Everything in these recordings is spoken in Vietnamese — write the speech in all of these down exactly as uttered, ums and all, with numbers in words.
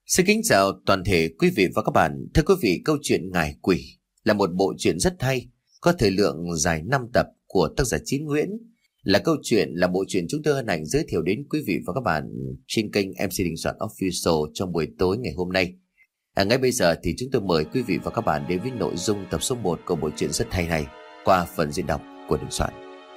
Xin kính chào toàn thể quý vị và các bạn. Thưa quý vị, câu chuyện Ngải Quỷ là một bộ truyện rất hay, có thời lượng dài năm tập của tác giả Chí Nguyễn. Là câu chuyện, là bộ truyện chúng tôi hân hạnh giới thiệu đến quý vị và các bạn trên kênh em xê Đình Soạn Official trong buổi tối ngày hôm nay. À, ngay bây giờ thì chúng tôi mời quý vị và các bạn đến với nội dung tập số một của bộ truyện rất hay này qua phần diễn đọc của Đình Soạn.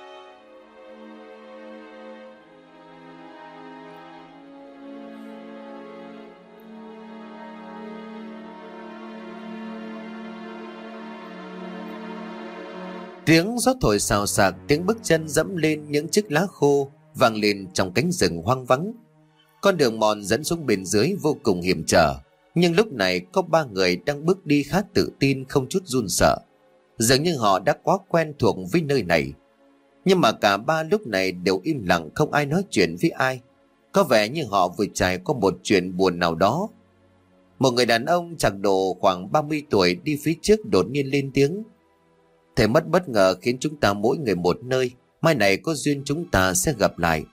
Tiếng gió thổi xào xạc, tiếng bước chân dẫm lên những chiếc lá khô vang lên trong cánh rừng hoang vắng. Con đường mòn dẫn xuống bên dưới vô cùng hiểm trở, nhưng lúc này có ba người đang bước đi khá tự tin, không chút run sợ. Dường như họ đã quá quen thuộc với nơi này. Nhưng mà cả ba lúc này đều im lặng, không ai nói chuyện với ai. Có vẻ như họ vừa trải qua một chuyện buồn nào đó. Một người đàn ông chạc độ khoảng ba mươi tuổi đi phía trước đột nhiên lên tiếng: "Thầy mất bất ngờ khiến chúng ta mỗi người một nơi, mai này có duyên chúng ta sẽ gặp lại."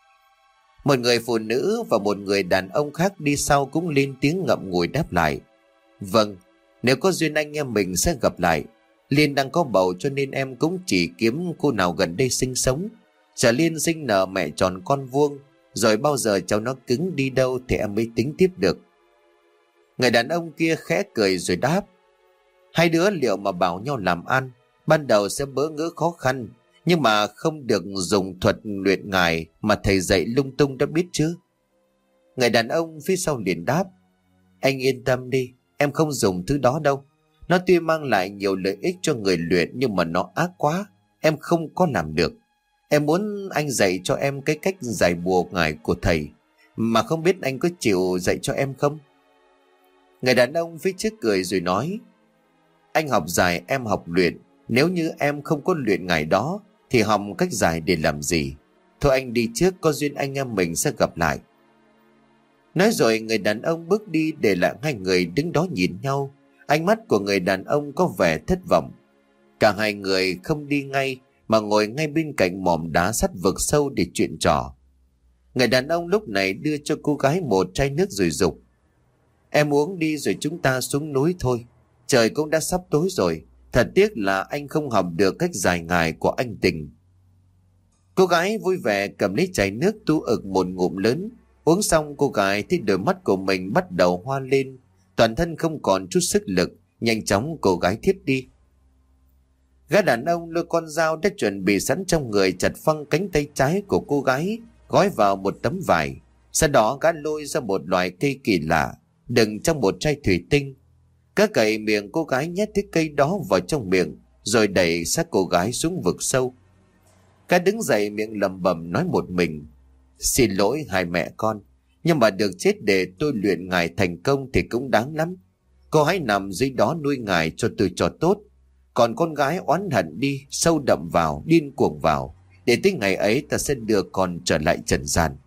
Một người phụ nữ và một người đàn ông khác đi sau cũng lên tiếng ngậm ngùi đáp lại: "Vâng, nếu có duyên anh em mình sẽ gặp lại. Liên đang có bầu cho nên em cũng chỉ kiếm cô nào gần đây sinh sống. Chờ Liên sinh nở mẹ tròn con vuông, rồi bao giờ cháu nó cứng đi đâu thì em mới tính tiếp được." Người đàn ông kia khẽ cười rồi đáp: "Hai đứa liệu mà bảo nhau làm ăn, ban đầu sẽ bỡ ngỡ khó khăn, nhưng mà không được dùng thuật luyện ngải mà thầy dạy lung tung đã biết chứ." Người đàn ông phía sau liền đáp: "Anh yên tâm đi, em không dùng thứ đó đâu. Nó tuy mang lại nhiều lợi ích cho người luyện nhưng mà nó ác quá, em không có làm được. Em muốn anh dạy cho em cái cách giải bùa ngải của thầy, mà không biết anh có chịu dạy cho em không?" Người đàn ông phía trước cười rồi nói: "Anh học giải, em học luyện. Nếu như em không có luyện ngải đó thì học cách giải để làm gì? Thôi anh đi trước, có duyên anh em mình sẽ gặp lại." Nói rồi người đàn ông bước đi, để lại hai người đứng đó nhìn nhau. Ánh mắt của người đàn ông có vẻ thất vọng. Cả hai người không đi ngay mà ngồi ngay bên cạnh mỏm đá sắt vực sâu để chuyện trò. Người đàn ông lúc này đưa cho cô gái một chai nước rồi dục: "Em uống đi rồi chúng ta xuống núi thôi. Trời cũng đã sắp tối rồi. Thật tiếc là anh không học được cách giải ngải của anh Tình." Cô gái vui vẻ cầm lấy chai nước tu ực một ngụm lớn. Uống xong cô gái thấy đôi mắt của mình bắt đầu hoa lên, toàn thân không còn chút sức lực. Nhanh chóng cô gái thiếp đi. Gã đàn ông lôi con dao đã chuẩn bị sẵn trong người, chặt phăng cánh tay trái của cô gái, gói vào một tấm vải. Sau đó gã lôi ra một loại cây kỳ lạ đựng trong một chai thủy tinh. Gã cậy miệng cô gái, nhét cái cây đó vào trong miệng rồi đẩy xác cô gái xuống vực sâu. Gã đứng dậy miệng lẩm bẩm nói một mình: "Xin lỗi hai mẹ con, nhưng mà được chết để tôi luyện ngài thành công thì cũng đáng lắm. Cô hãy nằm dưới đó nuôi ngài cho tôi cho tốt. Còn con gái oán hận đi, sâu đậm vào, điên cuồng vào, để tới ngày ấy ta sẽ đưa con trở lại trần gian."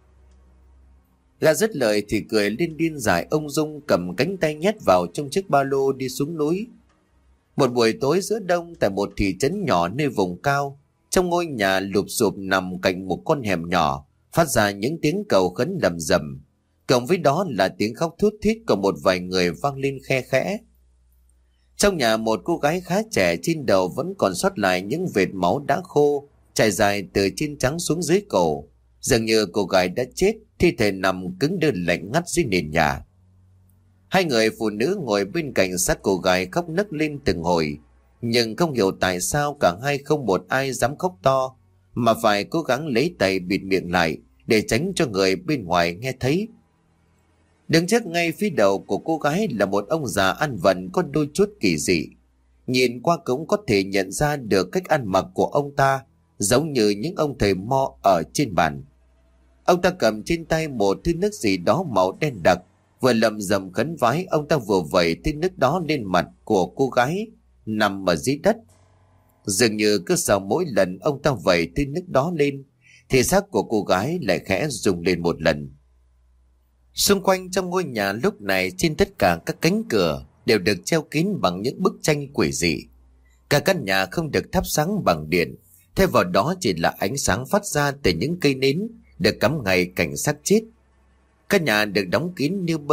Gã dứt lời thì cười lên điên dại ung dung, cầm cánh tay nhét vào trong chiếc ba lô đi xuống núi. Một buổi tối giữa đông, tại một thị trấn nhỏ nơi vùng cao, trong ngôi nhà lụp xụp nằm cạnh một con hẻm nhỏ, phát ra những tiếng cầu khấn lầm rầm, cộng với đó là tiếng khóc thút thít của một vài người vang lên khe khẽ. Trong nhà, một cô gái khá trẻ, trên đầu vẫn còn sót lại những vệt máu đã khô trải dài từ trên trán xuống dưới cổ. Dường như cô gái đã chết, thi thể nằm cứng đơ lạnh ngắt dưới nền nhà. Hai người phụ nữ ngồi bên cạnh xác cô gái khóc nấc lên từng hồi, nhưng không hiểu tại sao cả hai không một ai dám khóc to, mà phải cố gắng lấy tay bịt miệng lại để tránh cho người bên ngoài nghe thấy. Đứng trước ngay phía đầu của cô gái là một ông già ăn vận có đôi chút kỳ dị. Nhìn qua cũng có thể nhận ra được cách ăn mặc của ông ta giống như những ông thầy mo ở trên bàn. Ông ta cầm trên tay một thứ nước gì đó màu đen đặc, vừa lầm rầm khấn vái, ông ta vừa vẩy thứ nước đó lên mặt của cô gái nằm ở dưới đất. Dường như cứ sau mỗi lần ông ta vẩy thứ nước đó lên thì xác của cô gái lại khẽ rung lên một lần. Xung quanh trong ngôi nhà lúc này, trên tất cả các cánh cửa đều được treo kín bằng những bức tranh quỷ dị. Cả căn nhà không được thắp sáng bằng điện, thay vào đó chỉ là ánh sáng phát ra từ những cây nến được cắm ngay cạnh xác chết. Căn nhà được đóng kín như bưng,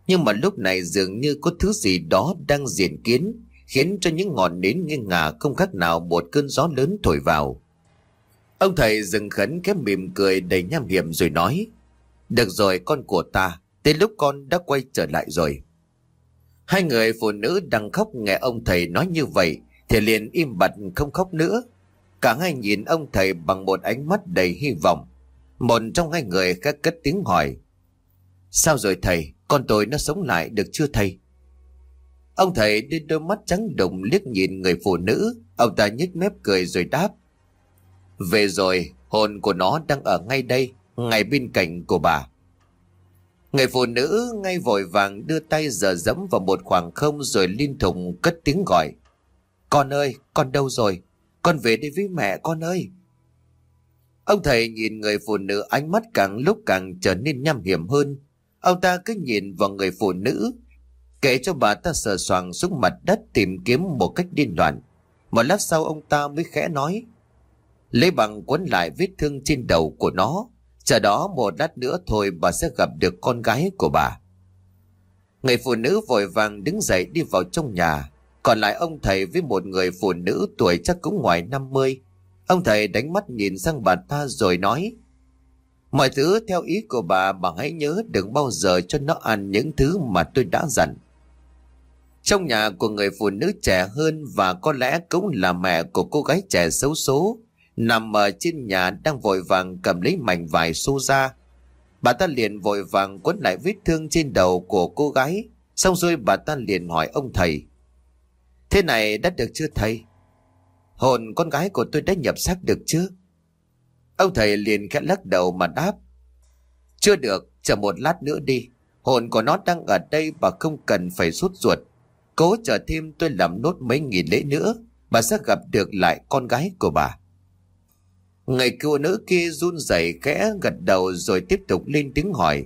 Nhưng mà lúc này dường như có thứ gì đó đang diện kiến, khiến cho những ngọn nến nghiêng ngả không khác nào một cơn gió lớn thổi vào. Ông thầy dừng khấn khẽ mỉm cười đầy nham hiểm rồi nói: "Được rồi con của ta, đến lúc con đã quay trở lại rồi." Hai người phụ nữ đang khóc nghe ông thầy nói như vậy thì liền im bặt không khóc nữa. Cả hai nhìn ông thầy bằng một ánh mắt đầy hy vọng. Một trong hai người khác cất tiếng hỏi: "Sao rồi thầy, con tôi nó sống lại được chưa thầy?" Ông thầy đưa đôi mắt trắng đục liếc nhìn người phụ nữ. Ông ta nhếch mép cười rồi đáp: "Về rồi, hồn của nó đang ở ngay đây, ngay bên cạnh của bà." Người phụ nữ ngay vội vàng đưa tay giở dẫm vào một khoảng không rồi liên tục cất tiếng gọi: "Con ơi, con đâu rồi? Con về đây với mẹ con ơi." Ông thầy nhìn người phụ nữ, ánh mắt càng lúc càng trở nên nham hiểm hơn. Ông ta cứ nhìn vào người phụ nữ, kể cho bà ta sờ soạng xuống mặt đất tìm kiếm một cách điên loạn. Một lát sau ông ta mới khẽ nói: "Lấy bằng quấn lại vết thương trên đầu của nó. Chờ đó một lát nữa thôi bà sẽ gặp được con gái của bà." Người phụ nữ vội vàng đứng dậy đi vào trong nhà. Còn lại ông thầy với một người phụ nữ tuổi chắc cũng ngoài năm mươi. Ông thầy đánh mắt nhìn sang bà ta rồi nói: "Mọi thứ theo ý của bà, bà hãy nhớ đừng bao giờ cho nó ăn những thứ mà tôi đã dặn." Trong nhà của người phụ nữ trẻ hơn và có lẽ cũng là mẹ của cô gái trẻ xấu số, nằm ở trên nhà đang vội vàng cầm lấy mảnh vải xô ra. Bà ta liền vội vàng quấn lại vết thương trên đầu của cô gái. Xong rồi bà ta liền hỏi ông thầy: "Thế này đã được chưa thầy? Hồn con gái của tôi đã nhập xác được chưa?" Ông thầy liền khẽ lắc đầu mà đáp: "Chưa được, chờ một lát nữa đi. Hồn của nó đang ở đây, bà không cần phải sốt ruột. Cố chờ thêm tôi làm nốt mấy nghìn lễ nữa, bà sẽ gặp được lại con gái của bà." Người phụ nữ kia run rẩy khẽ gật đầu rồi tiếp tục lên tiếng hỏi: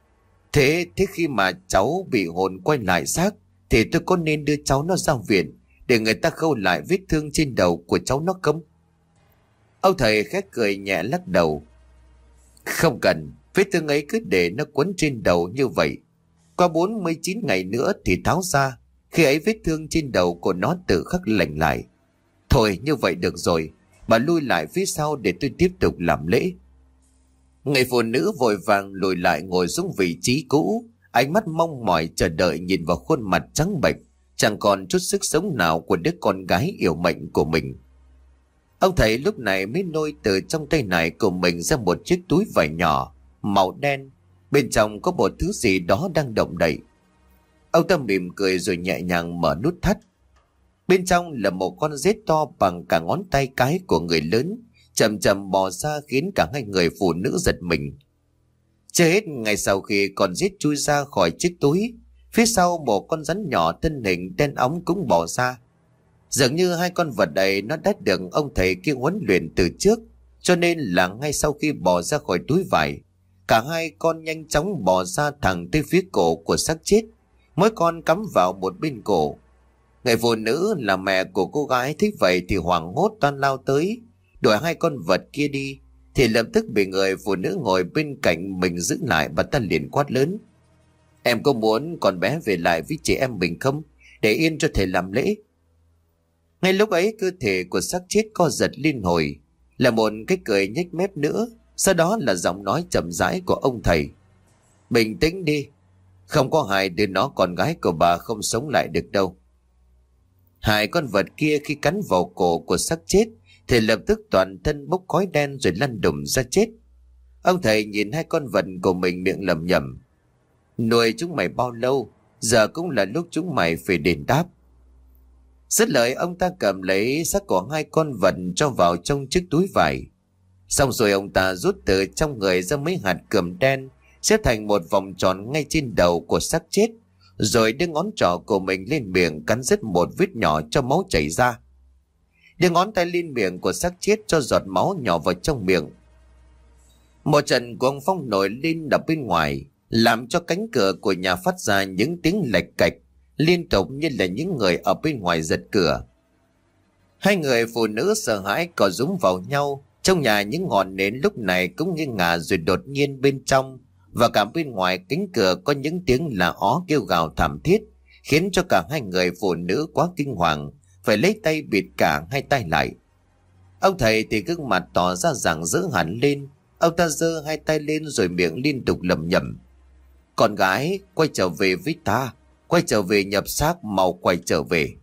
Thế thế khi mà cháu bị hồn quay lại xác thì tôi có nên đưa cháu nó ra viện để người ta khâu lại vết thương trên đầu của cháu nó không?" Ông thầy khẽ cười nhẹ lắc đầu: "Không cần, vết thương ấy cứ để nó quấn trên đầu như vậy. Qua bốn mươi chín ngày nữa thì tháo ra, khi ấy vết thương trên đầu của nó tự khắc lành lại. Thôi như vậy được rồi, bà lui lại phía sau để tôi tiếp tục làm lễ." Người phụ nữ vội vàng lùi lại ngồi xuống vị trí cũ, ánh mắt mong mỏi chờ đợi nhìn vào khuôn mặt trắng bệch, chẳng còn chút sức sống nào của đứa con gái yêu mệnh của mình. Ông thầy lúc này mới lôi từ trong tay này của mình ra một chiếc túi vải nhỏ màu đen, bên trong có một thứ gì đó đang động đậy. Ông ta mỉm cười rồi nhẹ nhàng mở nút thắt. Bên trong là một con rết to bằng cả ngón tay cái của người lớn, chậm chậm bò ra khiến cả hai người phụ nữ giật mình. Chưa hết, ngay sau khi con rết chui ra khỏi chiếc túi, phía sau một con rắn nhỏ thân hình đen óng cũng bò ra. Dường như hai con vật ấy nó đã được ông thầy kia huấn luyện từ trước, cho nên là ngay sau khi bò ra khỏi túi vải, cả hai con nhanh chóng bò ra thẳng tới phía cổ của xác chết, mỗi con cắm vào một bên cổ. Người phụ nữ là mẹ của cô gái thấy vậy thì hoảng hốt toan lao tới đuổi hai con vật kia đi, thì lập tức bị người phụ nữ ngồi bên cạnh mình giữ lại. Bà ta liền quát lớn: "Em có muốn con bé về lại với chị em mình không, để yên cho thầy làm lễ?" Ngay lúc ấy cơ thể của xác chết co giật liên hồi, là một cái cười nhếch mép nữa, sau đó là giọng nói chậm rãi của ông thầy: "Bình tĩnh đi, không có hai đứa nó con gái của bà không sống lại được đâu." Hai con vật kia khi cắn vào cổ của xác chết thì lập tức toàn thân bốc khói đen rồi lăn đùng ra chết. Ông thầy nhìn hai con vật của mình miệng lẩm nhẩm: "Nuôi chúng mày bao lâu, giờ cũng là lúc chúng mày phải đền đáp." Dứt lời, ông ta cầm lấy xác của hai con vật cho vào trong chiếc túi vải. Xong rồi ông ta rút từ trong người ra mấy hạt cườm đen, xếp thành một vòng tròn ngay trên đầu của xác chết, rồi đưa ngón trỏ của mình lên miệng cắn rứt một vết nhỏ cho máu chảy ra. Đưa ngón tay lên miệng của xác chết cho giọt máu nhỏ vào trong miệng. Một trận cuồng phong nổi lên ở bên ngoài, làm cho cánh cửa của nhà phát ra những tiếng lạch cạch liên tục như là những người ở bên ngoài giật cửa. Hai người phụ nữ sợ hãi cò rúm vào nhau. Trong nhà những ngọn nến lúc này cũng nghiêng ngả rồi đột nhiên bên trong và cả bên ngoài cánh cửa có những tiếng là ó kêu gào thảm thiết, khiến cho cả hai người phụ nữ quá kinh hoàng, phải lấy tay bịt cả hai tay lại. Ông thầy thì gương mặt tỏ ra rằng dữ hẳn lên. Ông ta giơ hai tay lên rồi miệng liên tục lẩm nhẩm: "Con gái, quay trở về với ta, quay trở về nhập xác, mau quay trở về."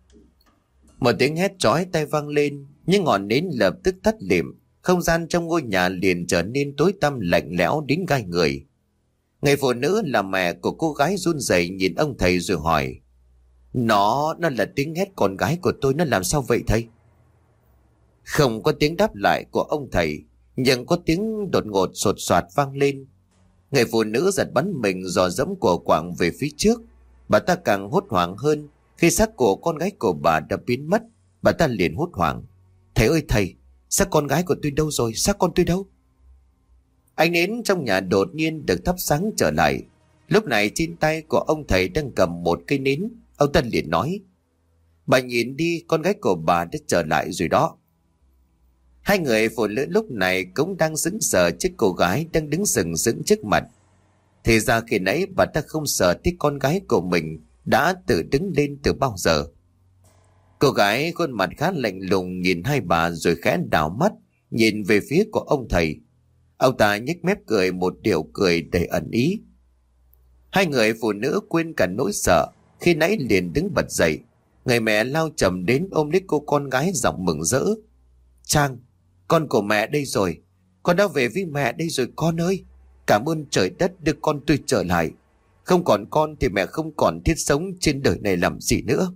Một tiếng hét chói tai vang lên, những ngọn nến lập tức tắt lịm, không gian trong ngôi nhà liền trở nên tối tăm lạnh lẽo đến gai người. Người phụ nữ là mẹ của cô gái run rẩy nhìn ông thầy rồi hỏi: Nó, nó là tiếng hét con gái của tôi, nó làm sao vậy thầy?" Không có tiếng đáp lại của ông thầy, nhưng có tiếng đột ngột sột soạt vang lên. Người phụ nữ giật bắn mình dò dẫm của quạng về phía trước. Bà ta càng hốt hoảng hơn khi xác của con gái của bà đã biến mất. Bà ta liền hốt hoảng: "Thầy ơi thầy, xác con gái của tôi đâu rồi? Xác con tôi đâu?" Ánh nến trong nhà đột nhiên được thắp sáng trở lại. Lúc này trên tay của ông thầy đang cầm một cây nến. Ông ta liền nói: "Bà nhìn đi, con gái của bà đã trở lại rồi đó." Hai người phụ nữ lúc này cũng đang sững sờ trước cô gái đang đứng sừng sững trước mặt. Thì ra khi nãy bà ta không sợ thấy con gái của mình đã tự đứng lên từ bao giờ. Cô gái khuôn mặt khá lạnh lùng nhìn hai bà rồi khẽ đảo mắt nhìn về phía của ông thầy. Ông ta nhếch mép cười một điệu cười đầy ẩn ý. Hai người phụ nữ quên cả nỗi sợ khi nãy liền đứng bật dậy. Người mẹ lao chậm đến ôm lấy cô con gái giọng mừng rỡ: "Trang, con của mẹ đây rồi. Con đã về với mẹ đây rồi con ơi. Cảm ơn trời đất đưa con tôi trở lại. Không còn con thì mẹ không còn thiết sống trên đời này làm gì nữa."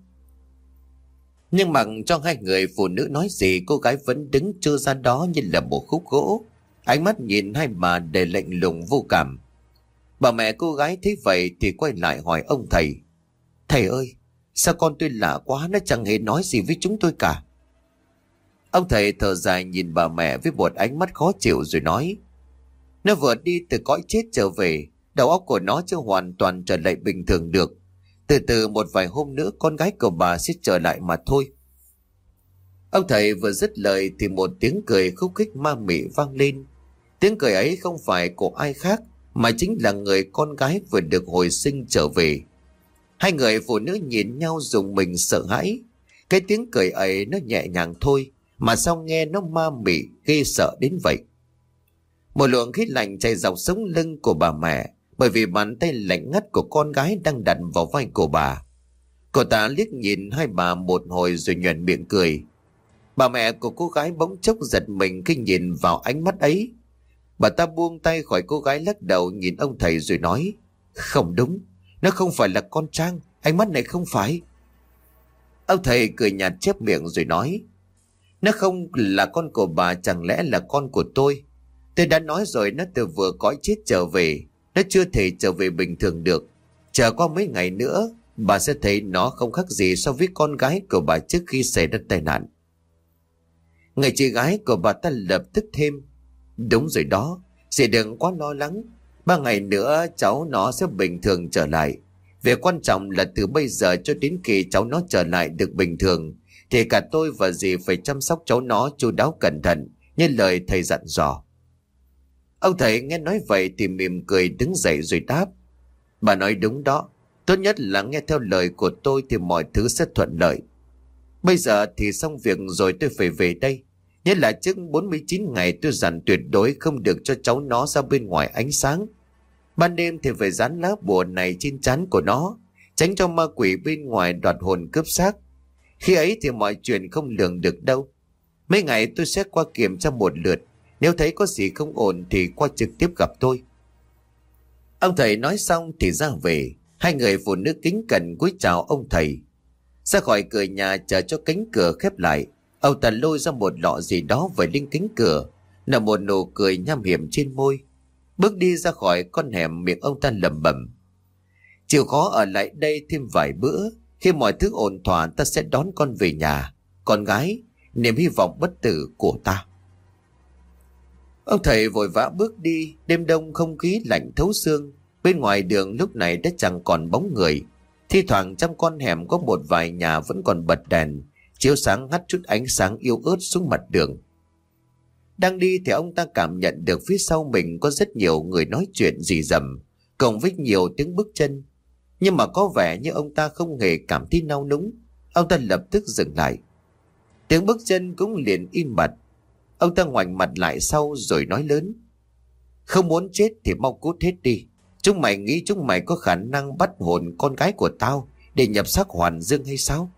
Nhưng mặc cho hai người phụ nữ nói gì, cô gái vẫn đứng trơ ra đó như là một khúc gỗ. Ánh mắt nhìn hai bà đầy lạnh lùng vô cảm. Bà mẹ cô gái thấy vậy thì quay lại hỏi ông thầy: "Thầy ơi, sao con tôi lạ quá, nó chẳng hề nói gì với chúng tôi cả." Ông thầy thở dài nhìn bà mẹ với một ánh mắt khó chịu rồi nói: "Nó vừa đi từ cõi chết trở về, đầu óc của nó chưa hoàn toàn trở lại bình thường được. Từ từ một vài hôm nữa con gái của bà sẽ trở lại mà thôi." Ông thầy vừa dứt lời thì một tiếng cười khúc khích ma mị vang lên. Tiếng cười ấy không phải của ai khác mà chính là người con gái vừa được hồi sinh trở về. Hai người phụ nữ nhìn nhau rùng mình sợ hãi. Cái tiếng cười ấy nó nhẹ nhàng thôi mà sao nghe nó ma mị ghê sợ đến vậy. Một luồng khí lạnh chạy dọc sống lưng của bà mẹ, bởi vì bàn tay lạnh ngắt của con gái đang đặt vào vai của bà. Cô ta liếc nhìn hai bà một hồi rồi nhoẻn miệng cười. Bà mẹ của cô gái bỗng chốc giật mình khi nhìn vào ánh mắt ấy. Bà ta buông tay khỏi cô gái, lắc đầu nhìn ông thầy rồi nói: "Không đúng, nó không phải là con Trang, ánh mắt này không phải." Ông thầy cười nhạt chép miệng rồi nói: "Nó không là con của bà, chẳng lẽ là con của tôi? Tôi đã nói rồi, nó từ vừa cõi chết trở về, nó chưa thể trở về bình thường được. Chờ qua mấy ngày nữa, bà sẽ thấy nó không khác gì so với con gái của bà trước khi xảy ra tai nạn." Người chị gái của bà ta lập tức thêm: "Đúng rồi đó, dì đừng quá lo lắng. Ba ngày nữa cháu nó sẽ bình thường trở lại. Việc quan trọng là từ bây giờ cho đến khi cháu nó trở lại được bình thường thì cả tôi và dì phải chăm sóc cháu nó chu đáo cẩn thận như lời thầy dặn dò." Ông thầy nghe nói vậy thì mỉm cười đứng dậy rồi đáp: "Bà nói đúng đó. Tốt nhất là nghe theo lời của tôi thì mọi thứ sẽ thuận lợi. Bây giờ thì xong việc rồi, tôi phải về đây. Nhất là trước bốn mươi chín ngày tôi dặn tuyệt đối không được cho cháu nó ra bên ngoài ánh sáng. Ban đêm thì phải dán lá bùa này trên trán của nó, tránh cho ma quỷ bên ngoài đoạt hồn cướp xác. Khi ấy thì mọi chuyện không lường được đâu. Mấy ngày tôi sẽ qua kiểm tra một lượt. Nếu thấy có gì không ổn thì qua trực tiếp gặp tôi." Ông thầy nói xong thì ra về. Hai người phụ nữ kính cẩn cúi chào ông thầy. Ra khỏi cửa nhà chờ cho cánh cửa khép lại, ông ta lôi ra một lọ gì đó về lên cánh cửa, nở một nụ cười nham hiểm trên môi. Bước đi ra khỏi con hẻm, miệng ông ta lẩm bẩm: "Chịu khó ở lại đây thêm vài bữa. Khi mọi thứ ổn thỏa ta sẽ đón con về nhà. Con gái, niềm hy vọng bất tử của ta." Ông thầy vội vã bước đi. Đêm đông không khí lạnh thấu xương. Bên ngoài đường lúc này đã chẳng còn bóng người. Thi thoảng trong con hẻm có một vài nhà vẫn còn bật đèn, chiếu sáng hắt chút ánh sáng yếu ớt xuống mặt đường. Đang đi thì ông ta cảm nhận được phía sau mình có rất nhiều người nói chuyện rì rầm, cùng với nhiều tiếng bước chân. Nhưng mà có vẻ như ông ta không hề cảm thấy nao núng. Ông ta lập tức dừng lại. Tiếng bước chân cũng liền im bặt. Ông ta ngoảnh mặt lại sau rồi nói lớn: "Không muốn chết thì mau cút hết đi. Chúng mày nghĩ chúng mày có khả năng bắt hồn con gái của tao để nhập xác Hoàn Dương hay sao?"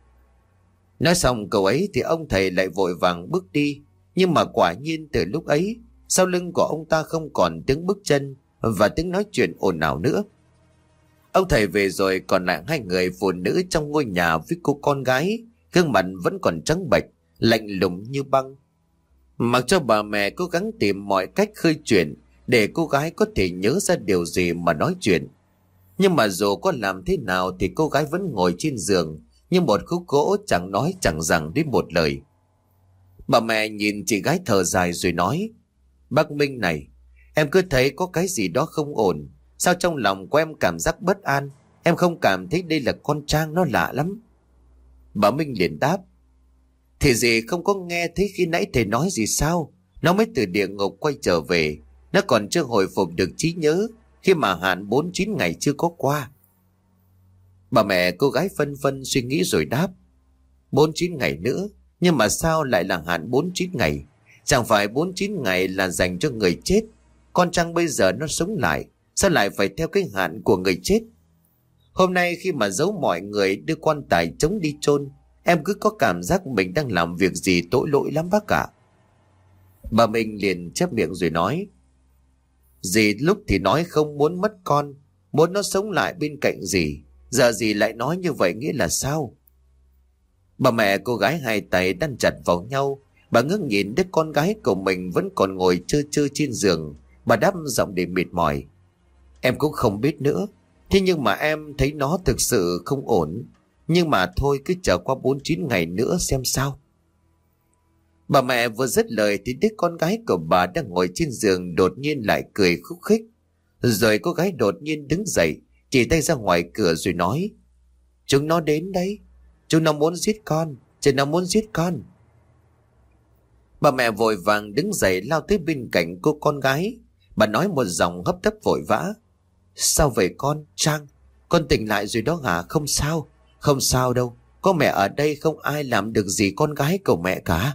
Nói xong câu ấy thì ông thầy lại vội vàng bước đi. Nhưng mà quả nhiên từ lúc ấy, sau lưng của ông ta không còn tiếng bước chân và tiếng nói chuyện ồn ào nữa. Ông thầy về rồi còn lại hai người phụ nữ trong ngôi nhà với cô con gái, gương mặt vẫn còn trắng bệch, lạnh lùng như băng. Mặc cho bà mẹ cố gắng tìm mọi cách khơi chuyện để cô gái có thể nhớ ra điều gì mà nói chuyện. Nhưng mà dù có làm thế nào thì cô gái vẫn ngồi trên giường như một khúc gỗ, chẳng nói chẳng rằng đến một lời. Bà mẹ nhìn chị gái thở dài rồi nói: "Bác Minh này, em cứ thấy có cái gì đó không ổn. Sao trong lòng của em cảm giác bất an? Em không cảm thấy đây là con Trang nó lạ lắm?" Bà Minh liền đáp: "Thì gì không có nghe thấy khi nãy thầy nói gì sao? Nó mới từ địa ngục quay trở về. Nó còn chưa hồi phục được trí nhớ khi mà hạn bốn chín ngày chưa có qua." Bà mẹ cô gái phân vân suy nghĩ rồi đáp: Bốn chín ngày nữa? Nhưng mà sao lại là hạn bốn chín ngày? Chẳng phải bốn chín ngày là dành cho người chết? Con Trang bây giờ nó sống lại, sao lại phải theo cái hạn của người chết? Hôm nay khi mà giấu mọi người đưa quan tài trống đi chôn, em cứ có cảm giác mình đang làm việc gì tội lỗi lắm bác cả. Bà Minh liền chép miệng rồi nói: "Dì lúc thì nói không muốn mất con, muốn nó sống lại bên cạnh dì. Giờ dì lại nói như vậy nghĩa là sao?" Bà mẹ cô gái hai tay đan chặt vào nhau. Bà ngước nhìn đứa con gái của mình vẫn còn ngồi chơi chơi trên giường. Bà đáp giọng để mệt mỏi: "Em cũng không biết nữa. Thế nhưng mà em thấy nó thực sự không ổn. Nhưng mà thôi cứ chờ qua bốn chín ngày nữa xem sao." Bà mẹ vừa dứt lời thì đứa con gái của bà đang ngồi trên giường đột nhiên lại cười khúc khích. Rồi cô gái đột nhiên đứng dậy, chỉ tay ra ngoài cửa rồi nói: "Chúng nó đến đấy. Chúng nó muốn giết con. Chúng nó muốn giết con." Bà mẹ vội vàng đứng dậy lao tới bên cạnh cô con gái. Bà nói một giọng hấp tấp vội vã: "Sao vậy con? Trang, con tỉnh lại rồi đó hả? Không sao. Không sao đâu. Có mẹ ở đây không ai làm được gì con gái của mẹ cả."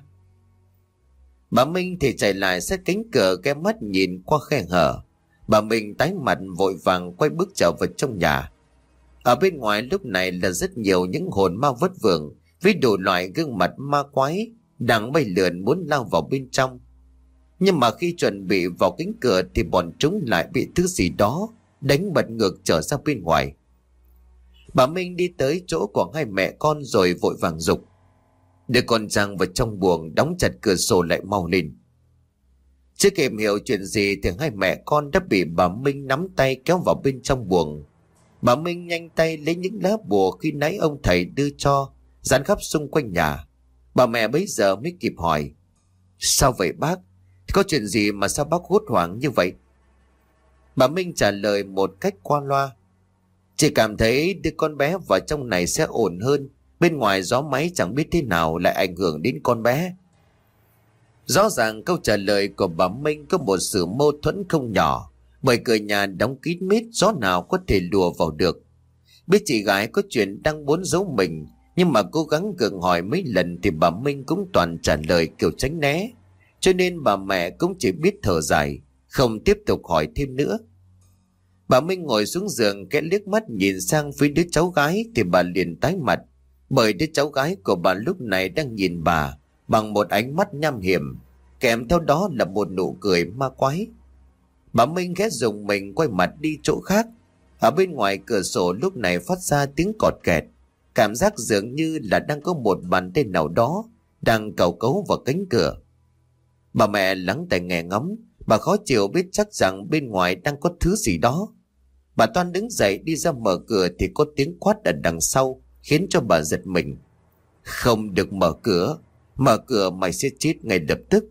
Bà Minh thì chạy lại sát cánh cửa, ghé mắt nhìn qua khe hở. Bà Minh tái mặt vội vàng quay bước trở vào trong nhà. Ở bên ngoài lúc này là rất nhiều những hồn ma vất vưởng với đủ loại gương mặt ma quái đang bay lượn muốn lao vào bên trong. Nhưng mà khi chuẩn bị vào cánh cửa thì bọn chúng lại bị thứ gì đó đánh bật ngược trở ra bên ngoài. Bà Minh đi tới chỗ của hai mẹ con rồi vội vàng giục: "Đưa con Trang vào trong buồng, đóng chặt cửa sổ lại mau lên." Chưa kịp hiểu chuyện gì thì hai mẹ con đã bị bà Minh nắm tay kéo vào bên trong buồng. Bà Minh nhanh tay lấy những lá bùa khi nãy ông thầy đưa cho, dán khắp xung quanh nhà. Bà mẹ bấy giờ mới kịp hỏi: "Sao vậy bác? Có chuyện gì mà sao bác hốt hoảng như vậy?" Bà Minh trả lời một cách qua loa: "Chỉ cảm thấy đứa con bé vào trong này sẽ ổn hơn. Bên ngoài gió máy chẳng biết thế nào lại ảnh hưởng đến con bé." Rõ ràng câu trả lời của bà Minh có một sự mâu thuẫn không nhỏ, bởi cửa nhà đóng kín mít, gió nào có thể lùa vào được. Biết chị gái có chuyện đang muốn giấu mình, nhưng mà cố gắng gượng hỏi mấy lần thì bà Minh cũng toàn trả lời kiểu tránh né, cho nên bà mẹ cũng chỉ biết thở dài, không tiếp tục hỏi thêm nữa. Bà Minh ngồi xuống giường, kẽ liếc mắt nhìn sang phía đứa cháu gái thì bà liền tái mặt, bởi đứa cháu gái của bà lúc này đang nhìn bà bằng một ánh mắt nham hiểm, kèm theo đó là một nụ cười ma quái. Bà Minh ghé dùng mình quay mặt đi chỗ khác. Ở bên ngoài cửa sổ lúc này phát ra tiếng cọt kẹt, cảm giác dường như là đang có một bàn tay nào đó đang cào cấu vào cánh cửa. Bà mẹ lắng tai nghe ngóng, bà khó chịu biết chắc rằng bên ngoài đang có thứ gì đó. Bà toan đứng dậy đi ra mở cửa thì có tiếng quát ở đằng sau khiến cho bà giật mình: "Không được mở cửa, mở cửa mày sẽ chết ngay lập tức."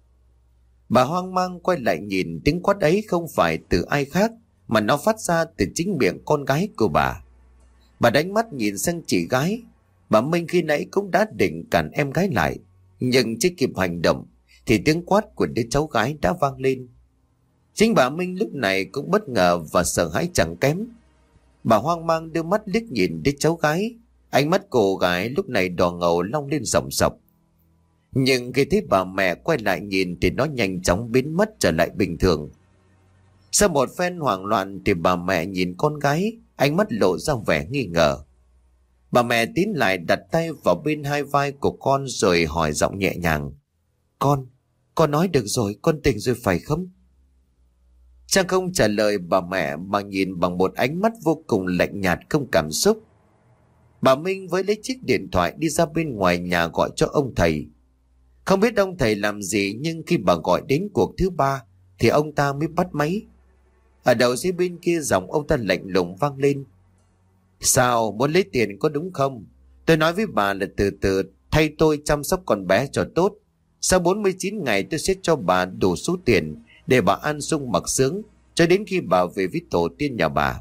Bà hoang mang quay lại nhìn, tiếng quát ấy không phải từ ai khác mà nó phát ra từ chính miệng con gái của bà. Bà đánh mắt nhìn sang chị gái. Bà Minh khi nãy cũng đã định cản em gái lại, nhưng chưa kịp hành động thì tiếng quát của đứa cháu gái đã vang lên. Chính bà Minh lúc này cũng bất ngờ và sợ hãi chẳng kém. Bà hoang mang đưa mắt liếc nhìn đứa cháu gái. Ánh mắt cô gái lúc này đỏ ngầu long lên sòng sọc. Nhưng khi thấy bà mẹ quay lại nhìn thì nó nhanh chóng biến mất trở lại bình thường. Sau một phen hoảng loạn thì bà mẹ nhìn con gái, ánh mắt lộ ra vẻ nghi ngờ. Bà mẹ tiến lại đặt tay vào bên hai vai của con rồi hỏi giọng nhẹ nhàng. Con, con nói được rồi, con tỉnh rồi phải không? Trang không trả lời bà mẹ mà nhìn bằng một ánh mắt vô cùng lạnh nhạt không cảm xúc. Bà Minh với lấy chiếc điện thoại đi ra bên ngoài nhà gọi cho ông thầy. Không biết ông thầy làm gì nhưng khi bà gọi đến cuộc thứ ba thì ông ta mới bắt máy. Ở đầu dây bên kia giọng ông ta lạnh lùng vang lên. Sao, muốn lấy tiền có đúng không? Tôi nói với bà là từ từ thay tôi chăm sóc con bé cho tốt. Sau bốn mươi chín ngày tôi sẽ cho bà đủ số tiền để bà ăn sung mặc sướng cho đến khi bà về với tổ tiên nhà bà.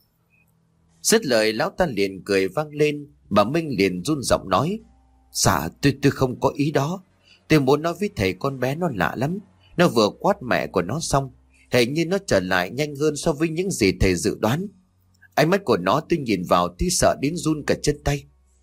Dứt lời lão ta liền cười vang lên. Bà Minh liền run giọng nói. Dạ tôi tôi không có ý đó. Tôi muốn nói với thầy con bé nó lạ lắm. Nó vừa quát mẹ của nó xong, hình như nó trở lại nhanh hơn so với những gì thầy dự đoán. Ánh mắt của nó tôi nhìn vào thì sợ đến run cả chân tay.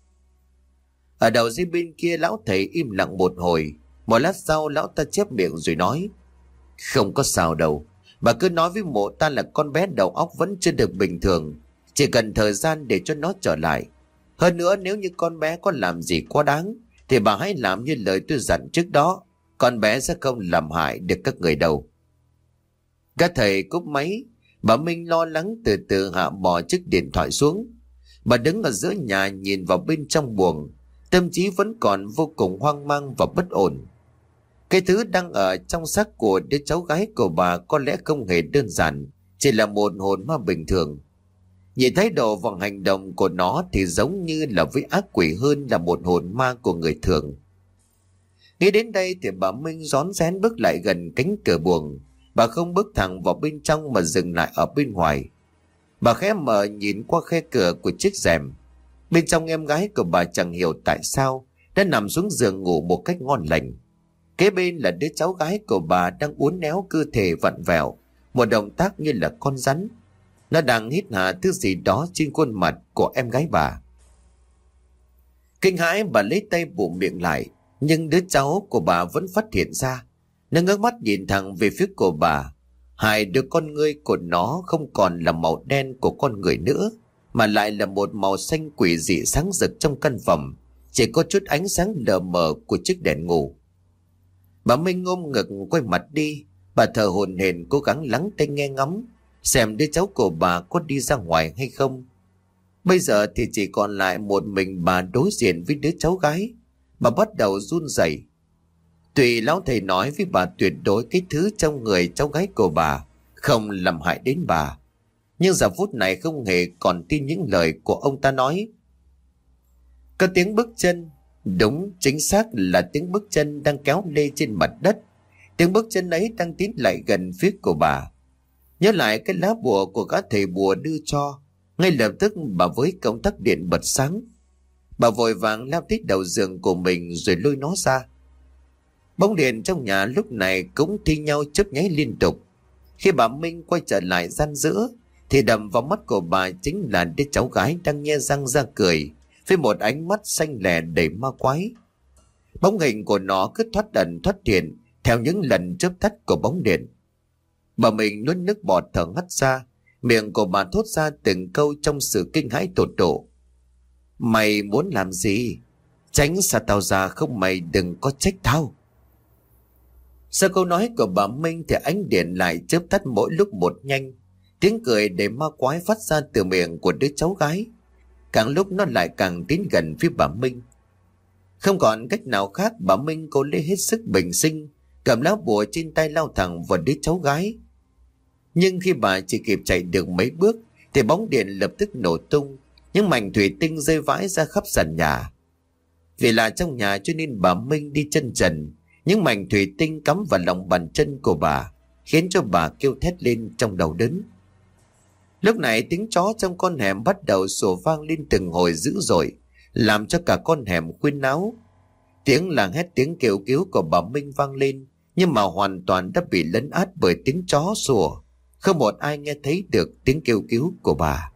Ở đầu dây bên kia lão thầy im lặng một hồi. Một lát sau lão ta chép miệng rồi nói. Không có sao đâu. Bà cứ nói với mộ ta là con bé đầu óc vẫn chưa được bình thường. Chỉ cần thời gian để cho nó trở lại. Hơn nữa nếu như con bé có làm gì quá đáng thì bà hãy làm như lời tôi dặn trước đó. Con bé sẽ không làm hại được các người đâu. Các thầy cúp máy. Bà Minh lo lắng từ từ hạ bỏ chiếc điện thoại xuống. Bà đứng ở giữa nhà nhìn vào bên trong buồng. Tâm trí vẫn còn vô cùng hoang mang và bất ổn. Cái thứ đang ở trong xác của đứa cháu gái của bà có lẽ không hề đơn giản, chỉ là một hồn ma bình thường. Nhìn thái độ và hành động của nó thì giống như là với ác quỷ hơn là một hồn ma của người thường. Nghĩ đến đây thì bà Minh rón rén bước lại gần cánh cửa buồng. Bà không bước thẳng vào bên trong mà dừng lại ở bên ngoài. Bà khẽ mở nhìn qua khe cửa của chiếc rèm. Bên trong em gái của bà chẳng hiểu tại sao đã nằm xuống giường ngủ một cách ngon lành. Kế bên là đứa cháu gái của bà đang uốn éo cơ thể vặn vẹo, một động tác như là con rắn. Nó đang hít hà thứ gì đó trên khuôn mặt của em gái bà. Kinh hãi bà lấy tay bụm miệng lại, nhưng đứa cháu của bà vẫn phát hiện ra. Nó ngước mắt nhìn thẳng về phía của bà. Hai đứa con ngươi của nó không còn là màu đen của con người nữa, mà lại là một màu xanh quỷ dị sáng rực trong căn phòng. Chỉ có chút ánh sáng lờ mờ của chiếc đèn ngủ. Bà Minh ôm ngực quay mặt đi. Bà thở hổn hển cố gắng lắng tai nghe ngóng xem đứa cháu của bà có đi ra ngoài hay không. Bây giờ thì chỉ còn lại một mình bà đối diện với đứa cháu gái. Bà bắt đầu run rẩy. Tuy lão thầy nói với bà tuyệt đối cái thứ trong người cháu gái của bà không làm hại đến bà, nhưng giờ phút này không hề còn tin những lời của ông ta nói. Có tiếng bước chân, đúng chính xác là tiếng bước chân đang kéo lê trên mặt đất. Tiếng bước chân ấy đang tiến lại gần phía của bà. Nhớ lại cái lá bùa của các thầy bùa đưa cho, ngay lập tức bà với công tắc điện bật sáng. Bà vội vàng leo tít đầu giường của mình rồi lôi nó ra. Bóng đèn trong nhà lúc này cũng thi nhau chớp nháy liên tục. Khi bà Minh quay trở lại gian giữa thì đầm vào mắt của bà chính là đứa cháu gái đang nhe răng ra cười với một ánh mắt xanh lè đầy ma quái. Bóng hình của nó cứ thoát ẩn thoát hiện theo những lần chớp tắt của bóng điện. Bà mình nuốt nước bọt thở hắt ra, miệng của bà thốt ra từng câu trong sự kinh hãi tột độ. Mày muốn làm gì? Tránh xa tao ra không mày đừng có trách tao. Sau câu nói của bà Minh thì ánh điện lại chớp tắt mỗi lúc một nhanh. Tiếng cười đầy ma quái phát ra từ miệng của đứa cháu gái. Càng lúc nó lại càng tiến gần phía bà Minh. Không còn cách nào khác, bà Minh cố lấy hết sức bình sinh, cầm lá bùa trên tay lao thẳng vào đứa cháu gái. Nhưng khi bà chỉ kịp chạy được mấy bước thì bóng điện lập tức nổ tung, những mảnh thủy tinh rơi vãi ra khắp sàn nhà. Vì là trong nhà cho nên bà Minh đi chân trần, những mảnh thủy tinh cắm vào lòng bàn chân của bà, khiến cho bà kêu thét lên trong đầu đớn. Lúc này tiếng chó trong con hẻm bắt đầu sủa vang lên từng hồi dữ dội, làm cho cả con hẻm khuyên náo. Tiếng làng hét tiếng kêu cứu của bà Minh vang lên, nhưng mà hoàn toàn đã bị lấn át bởi tiếng chó sủa. Không một ai nghe thấy được tiếng kêu cứu của bà.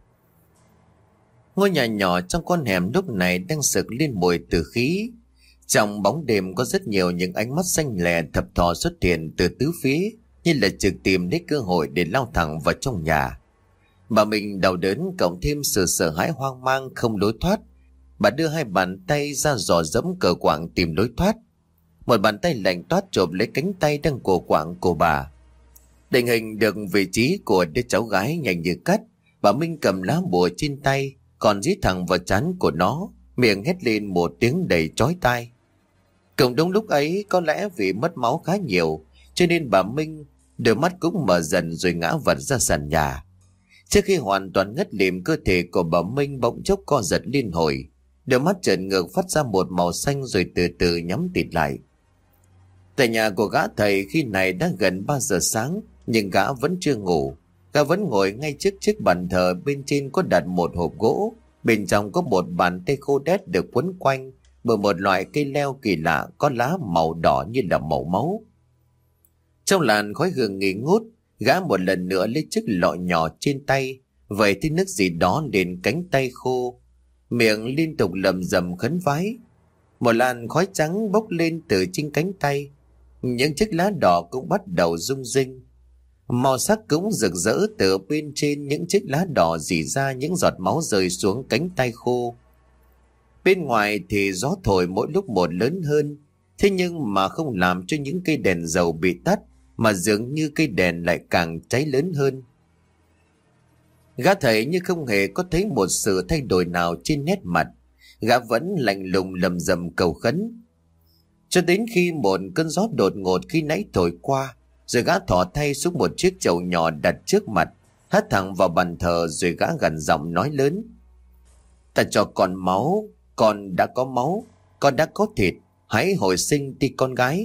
Ngôi nhà nhỏ trong con hẻm lúc này đang sực lên mùi tử khí. Trong bóng đêm có rất nhiều những ánh mắt xanh lè thập thò xuất hiện từ tứ phía, như là trực tìm lấy cơ hội để lao thẳng vào trong nhà. Bà mình đau đớn cộng thêm sự sợ hãi hoang mang không lối thoát. Bà đưa hai bàn tay ra dò dẫm cờ quạng tìm lối thoát. Một bàn tay lạnh toát chộp lấy cánh tay đang cổ quạng của bà. Định hình được vị trí của đứa cháu gái nhanh như cắt, bà Minh cầm lá bùa trên tay, còn dí thẳng vào trán của nó, miệng hét lên một tiếng đầy chói tai. Cộng đúng lúc ấy, có lẽ vì mất máu khá nhiều, cho nên bà Minh đôi mắt cũng mở dần rồi ngã vật ra sàn nhà. Trước khi hoàn toàn ngất lịm, cơ thể của bà Minh bỗng chốc co giật liên hồi, đôi mắt trợn ngược phát ra một màu xanh rồi từ từ nhắm tịt lại. Tại nhà của gã thầy khi này đã gần ba giờ sáng, nhưng gã vẫn chưa ngủ. Gã vẫn ngồi ngay trước chiếc bàn thờ, bên trên có đặt một hộp gỗ, bên trong có một bàn tay khô đét được quấn quanh bởi một loại cây leo kỳ lạ có lá màu đỏ như là màu máu. Trong làn khói hương nghi ngút, gã một lần nữa lấy chiếc lọ nhỏ trên tay, vẩy tí nước gì đó lên cánh tay khô, miệng liên tục lầm rầm khấn vái. Một làn khói trắng bốc lên từ trên cánh tay, những chiếc lá đỏ cũng bắt đầu rung rinh. Màu sắc cũng rực rỡ, từ bên trên những chiếc lá đỏ rỉ ra những giọt máu rơi xuống cánh tay khô. Bên ngoài thì gió thổi mỗi lúc một lớn hơn, thế nhưng mà không làm cho những cây đèn dầu bị tắt, mà dường như cây đèn lại càng cháy lớn hơn. Gã thấy như không hề có thấy một sự thay đổi nào trên nét mặt, gã vẫn lạnh lùng lầm rầm cầu khấn. Cho đến khi một cơn gió đột ngột khi nãy thổi qua, rồi gã thỏ tay xuống một chiếc chậu nhỏ đặt trước mặt, hất thẳng vào bàn thờ, rồi gã gằn giọng nói lớn: "Ta cho con máu, con đã có máu, con đã có thịt, hãy hồi sinh đi con gái."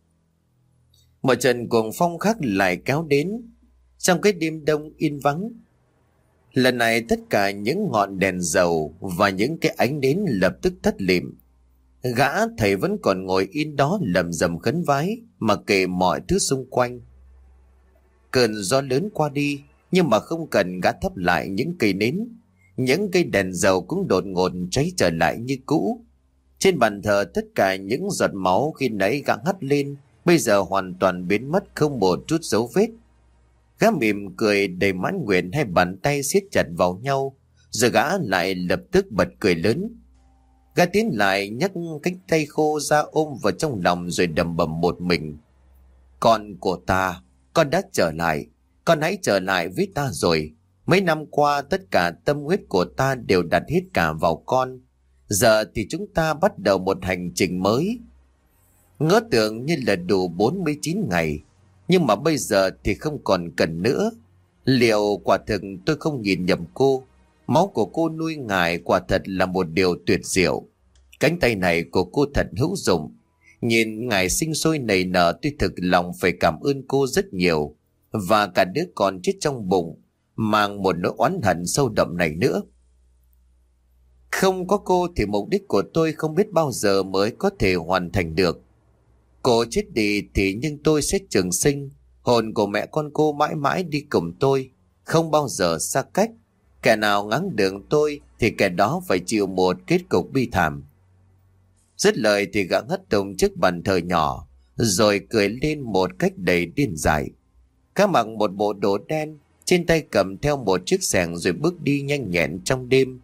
Một trận cuồng phong khác lại kéo đến. Trong cái đêm đông yên vắng, lần này tất cả những ngọn đèn dầu và những cái ánh nến lập tức tắt lịm. Gã thầy vẫn còn ngồi yên đó lầm rầm khấn vái, mà kệ mọi thứ xung quanh. Cơn gió lớn qua đi, nhưng mà không cần gã thắp lại những cây nến, những cây đèn dầu cũng đột ngột cháy trở lại như cũ. Trên bàn thờ tất cả những giọt máu khi nãy gã hắt lên bây giờ hoàn toàn biến mất, không một chút dấu vết. Gã mỉm cười đầy mãn nguyện, hai bàn tay siết chặt vào nhau, rồi gã lại lập tức bật cười lớn. Gã tiến lại nhấc cánh tay khô ra ôm vào trong lòng rồi đầm bầm một mình: "Con của ta, con đã trở lại, con hãy trở lại với ta rồi. Mấy năm qua tất cả tâm huyết của ta đều đặt hết cả vào con. Giờ thì chúng ta bắt đầu một hành trình mới." Ngỡ tưởng như là đủ bốn mươi chín ngày, nhưng mà bây giờ thì không còn cần nữa. Liệu quả thực tôi không nhìn nhầm cô? Máu của cô nuôi ngài quả thật là một điều tuyệt diệu. Cánh tay này của cô thật hữu dụng. Nhìn ngài sinh sôi nảy nở, tôi thực lòng phải cảm ơn cô rất nhiều. Và cả đứa con chết trong bụng, mang một nỗi oán hận sâu đậm này nữa. Không có cô thì mục đích của tôi không biết bao giờ mới có thể hoàn thành được. Cô chết đi thì nhưng tôi sẽ trường sinh. Hồn của mẹ con cô mãi mãi đi cùng tôi, không bao giờ xa cách. Kẻ nào ngáng đường tôi thì kẻ đó phải chịu một kết cục bi thảm. Dứt lời thì gã ngất tung trước bàn thờ nhỏ, rồi cười lên một cách đầy điên dại. Gã mặc một bộ đồ đen, trên tay cầm theo một chiếc xẻng rồi bước đi nhanh nhẹn trong đêm.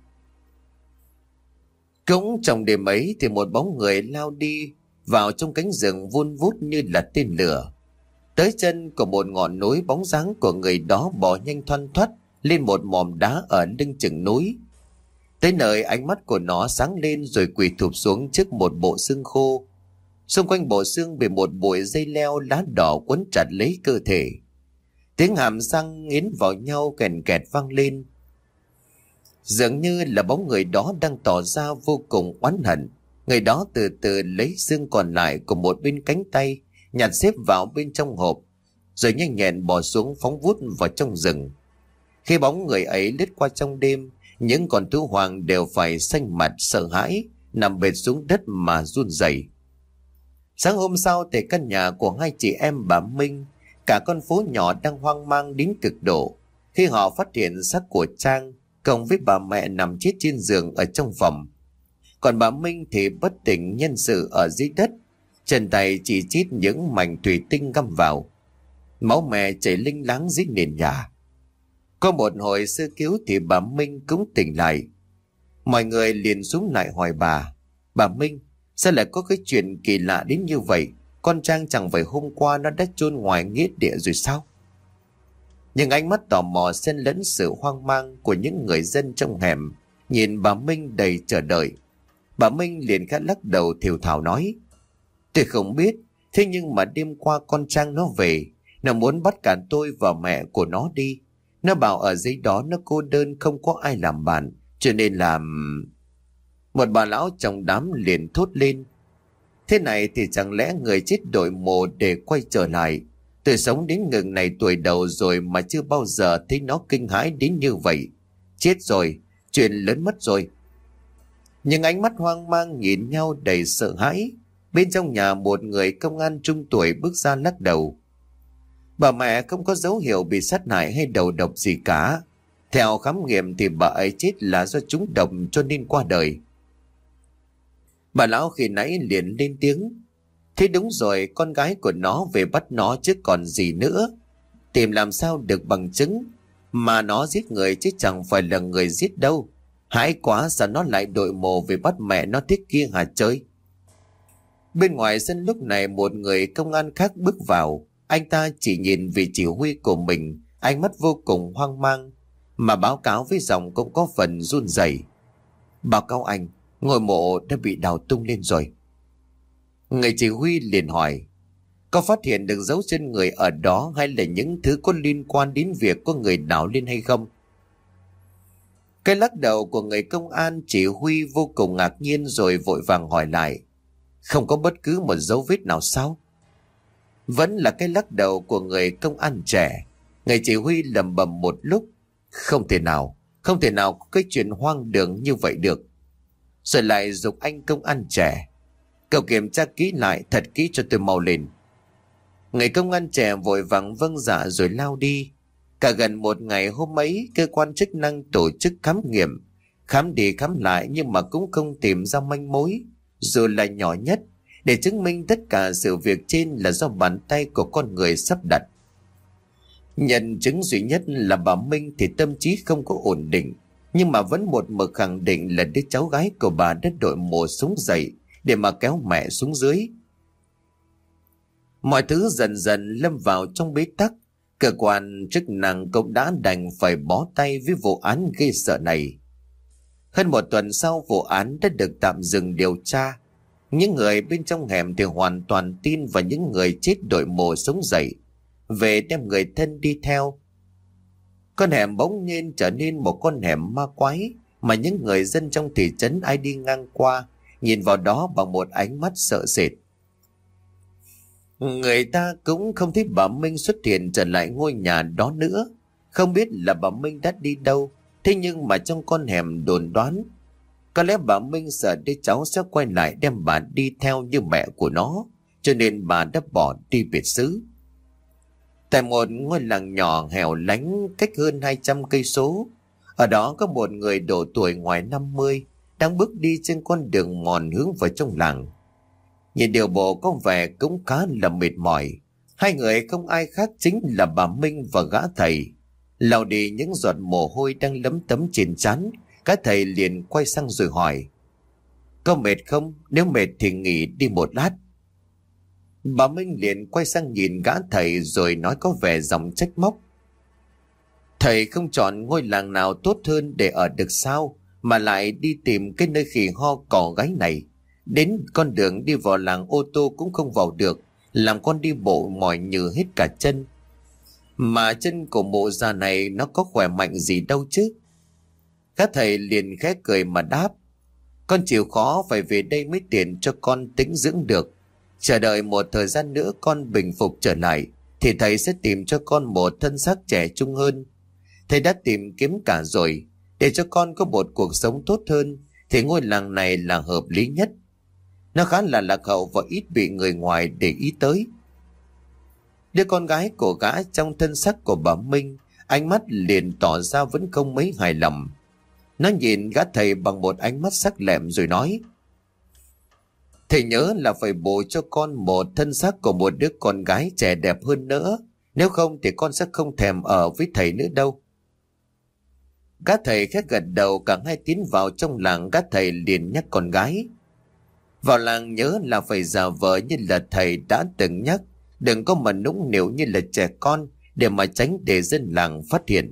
Cũng trong đêm ấy thì một bóng người lao đi vào trong cánh rừng vun vút như là tên lửa. Tới chân của một ngọn núi, bóng dáng của người đó bò nhanh thoăn thoắt lên một mỏm đá ở lưng chừng núi. Tới nơi ánh mắt của nó sáng lên rồi quỳ thụp xuống trước một bộ xương khô. Xung quanh bộ xương bị một bụi dây leo lá đỏ quấn chặt lấy cơ thể. Tiếng hàm răng nghiến vào nhau kèn kẹt vang lên. Dường như là bóng người đó đang tỏ ra vô cùng oán hận. Người đó từ từ lấy xương còn lại của một bên cánh tay, nhặt xếp vào bên trong hộp, rồi nhanh nhẹn bò xuống phóng vút vào trong rừng. Khi bóng người ấy lướt qua trong đêm, những con thú hoang đều phải xanh mặt sợ hãi, nằm bệt xuống đất mà run rẩy. Sáng hôm sau tại căn nhà của hai chị em bà Minh, cả con phố nhỏ đang hoang mang đến cực độ khi họ phát hiện xác của Trang cùng với bà mẹ nằm chết trên giường ở trong phòng. Còn bà Minh thì bất tỉnh nhân sự ở dưới đất, chân tay chỉ chít những mảnh thủy tinh găm vào. Máu mẹ chảy linh láng dưới nền nhà. Có một hồi sơ cứu thì bà Minh cũng tỉnh lại. Mọi người liền xuống lại hỏi bà: Bà Minh, sao lại có cái chuyện kỳ lạ đến như vậy? Con Trang chẳng phải hôm qua nó đã chôn ngoài nghĩa địa rồi sao? Nhưng ánh mắt tò mò xen lẫn sự hoang mang của những người dân trong hẻm nhìn bà Minh đầy chờ đợi. Bà Minh liền khẽ lắc đầu thều thào nói: Tôi không biết, thế nhưng mà đêm qua con Trang nó về, nó muốn bắt cả tôi và mẹ của nó đi. Nó bảo ở dưới đó nó cô đơn, không có ai làm bạn, cho nên làm... Một bà lão trong đám liền thốt lên: Thế này thì chẳng lẽ người chết đổi mồ để quay trở lại? Tôi sống đến ngừng này tuổi đầu rồi mà chưa bao giờ thấy nó kinh hãi đến như vậy. Chết rồi, chuyện lớn mất rồi. Nhưng ánh mắt hoang mang nhìn nhau đầy sợ hãi. Bên trong nhà một người công an trung tuổi bước ra lắc đầu: Bà mẹ không có dấu hiệu bị sát hại hay đầu độc gì cả. Theo khám nghiệm thì bà ấy chết là do trúng độc cho nên qua đời. Bà lão khi nãy liền lên tiếng: Thế đúng rồi, con gái của nó về bắt nó chứ còn gì nữa. Tìm làm sao được bằng chứng. Mà nó giết người chứ chẳng phải là người giết đâu. Hãi quá, sao nó lại đội mồ về bắt mẹ nó thế kia hả chơi? Bên ngoài sân lúc này một người công an khác bước vào. Anh ta chỉ nhìn vị chỉ huy của mình, ánh mắt vô cùng hoang mang, mà báo cáo với giọng cũng có phần run rẩy: Báo cáo anh, ngôi mộ đã bị đào tung lên rồi. Người chỉ huy liền hỏi: Có phát hiện được dấu chân người ở đó hay là những thứ có liên quan đến việc có người đào lên hay không? Cái lắc đầu của người công an chỉ huy vô cùng ngạc nhiên rồi vội vàng hỏi lại: Không có bất cứ một dấu vết nào sao? Vẫn là cái lắc đầu của người công an trẻ. Người chỉ huy lẩm bẩm một lúc: Không thể nào, không thể nào có cái chuyện hoang đường như vậy được. Rồi lại giục anh công an trẻ: Cậu kiểm tra kỹ lại, thật kỹ cho tôi mau lên. Người công an trẻ vội vàng vâng dạ rồi lao đi. Cả gần một ngày hôm ấy, cơ quan chức năng tổ chức khám nghiệm, khám đi khám lại nhưng mà cũng không tìm ra manh mối, dù là nhỏ nhất, để chứng minh tất cả sự việc trên là do bàn tay của con người sắp đặt. Nhân chứng duy nhất là bà Minh thì tâm trí không có ổn định, nhưng mà vẫn một mực khẳng định là đứa cháu gái của bà đã đội mồ xuống dậy để mà kéo mẹ xuống dưới. Mọi thứ dần dần lâm vào trong bế tắc. Cơ quan chức năng cũng đã đành phải bó tay với vụ án ghê sợ này. Hơn một tuần sau vụ án đã được tạm dừng điều tra. Những người bên trong hẻm thì hoàn toàn tin vào những người chết đội mồ sống dậy, về đem người thân đi theo. Con hẻm bỗng nhiên trở nên một con hẻm ma quái, mà những người dân trong thị trấn ai đi ngang qua nhìn vào đó bằng một ánh mắt sợ sệt. Người ta cũng không thấy bà Minh xuất hiện trở lại ngôi nhà đó nữa. Không biết là bà Minh đã đi đâu. Thế nhưng mà trong con hẻm đồn đoán có lẽ bà Minh sợ đứa cháu sẽ quay lại đem bà đi theo như mẹ của nó, cho nên bà đã bỏ đi biệt xứ. Tại một ngôi làng nhỏ hẻo lánh cách hơn hai trăm cây số, ở đó có một người độ tuổi ngoài năm mươi đang bước đi trên con đường mòn hướng vào trong làng. Nhìn điều bộ có vẻ cũng khá là mệt mỏi. Hai người không ai khác chính là bà Minh và gã thầy. Lau đi những giọt mồ hôi đang lấm tấm trên trán, gã thầy liền quay sang rồi hỏi: Có mệt không? Nếu mệt thì nghỉ đi một lát. Bà Minh liền quay sang nhìn gã thầy rồi nói có vẻ giọng trách móc: Thầy không chọn ngôi làng nào tốt hơn để ở được sao, mà lại đi tìm cái nơi khỉ ho cỏ gáy này. Đến con đường đi vào làng ô tô cũng không vào được, làm con đi bộ mỏi nhừ hết cả chân. Mà chân của mụ già này nó có khỏe mạnh gì đâu chứ. Các thầy liền khẽ cười mà đáp: Con chịu khó phải về đây mới tiện cho con tĩnh dưỡng được. Chờ đợi một thời gian nữa con bình phục trở lại thì thầy sẽ tìm cho con một thân xác trẻ trung hơn. Thầy đã tìm kiếm cả rồi. Để cho con có một cuộc sống tốt hơn thì ngôi làng này là hợp lý nhất. Nó khá là lạc hậu và ít bị người ngoài để ý tới. Đứa con gái của gã trong thân sắc của bà Minh, ánh mắt liền tỏ ra vẫn không mấy hài lòng. Nó nhìn gã thầy bằng một ánh mắt sắc lẹm rồi nói: Thầy nhớ là phải bổ cho con một thân xác của một đứa con gái trẻ đẹp hơn nữa. Nếu không thì con sẽ không thèm ở với thầy nữa đâu. Gã thầy khẽ gật đầu. Cả hai tiến vào trong làng. Gã thầy liền nhắc con gái: Vào làng nhớ là phải giả vờ như là thầy đã từng nhắc. Đừng có mà nũng nịu như là trẻ con, để mà tránh để dân làng phát hiện.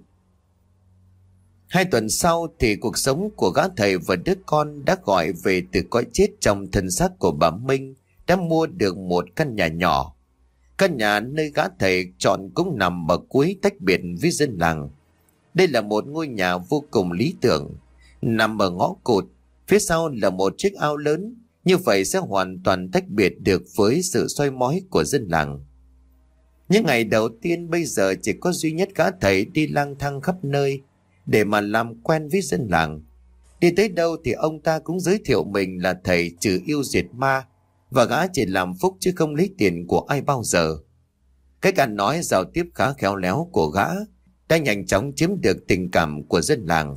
Hai tuần sau thì cuộc sống của gã thầy và đứa con đã gọi về từ cõi chết trong thân xác của bà Minh đã mua được một căn nhà nhỏ. Căn nhà nơi gã thầy chọn cũng nằm ở cuối tách biệt với dân làng. Đây là một ngôi nhà vô cùng lý tưởng, nằm ở ngõ cụt, phía sau là một chiếc ao lớn, như vậy sẽ hoàn toàn tách biệt được với sự soi mói của dân làng. Những ngày đầu tiên bây giờ chỉ có duy nhất gã thầy đi lang thang khắp nơi để mà làm quen với dân làng. Đi tới đâu thì ông ta cũng giới thiệu mình là thầy trừ yêu diệt ma, và gã chỉ làm phúc chứ không lấy tiền của ai bao giờ. Cách ăn nói giao tiếp khá khéo léo của gã đã nhanh chóng chiếm được tình cảm của dân làng.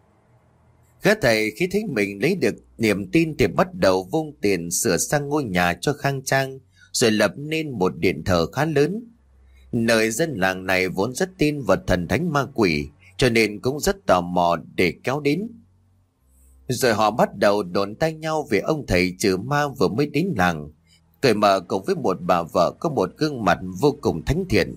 Gã thầy khi thấy mình lấy được niềm tin thì bắt đầu vung tiền sửa sang ngôi nhà cho khang trang, rồi lập nên một điện thờ khá lớn. Nơi dân làng này vốn rất tin vào thần thánh ma quỷ, cho nên cũng rất tò mò để kéo đến. Rồi họ bắt đầu đồn tay nhau về ông thầy trừ ma vừa mới đến làng, cởi mở cùng với một bà vợ có một gương mặt vô cùng thánh thiện.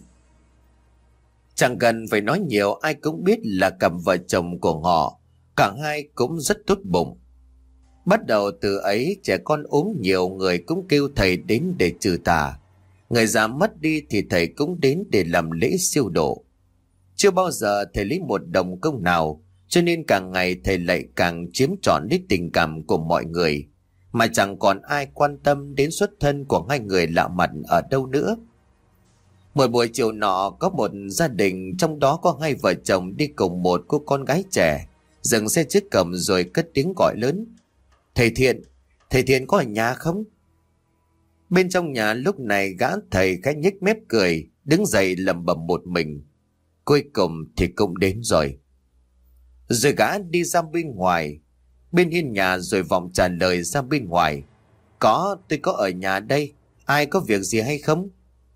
Chẳng cần phải nói nhiều, ai cũng biết là cặp vợ chồng của họ, cả hai cũng rất tốt bụng. Bắt đầu từ ấy, trẻ con ốm nhiều người cũng kêu thầy đến để trừ tà. Người già mất đi thì thầy cũng đến để làm lễ siêu độ. Chưa bao giờ thầy lấy một đồng công nào, cho nên càng ngày thầy lại càng chiếm trọn lấy tình cảm của mọi người, mà chẳng còn ai quan tâm đến xuất thân của hai người lạ mặt ở đâu nữa. Một buổi chiều nọ, có một gia đình, trong đó có hai vợ chồng đi cùng một cô con gái trẻ, dừng xe trước cổng rồi cất tiếng gọi lớn: Thầy Thiện, thầy Thiện có ở nhà không? Bên trong nhà lúc này gã thầy khẽ nhếch mép cười, đứng dậy lẩm bẩm một mình: Cuối cùng thì cũng đến rồi. Rồi gã đi ra bên ngoài, bên hiên nhà, rồi vọng trả lời ra bên ngoài: Có, tôi có ở nhà đây, ai có việc gì hay không?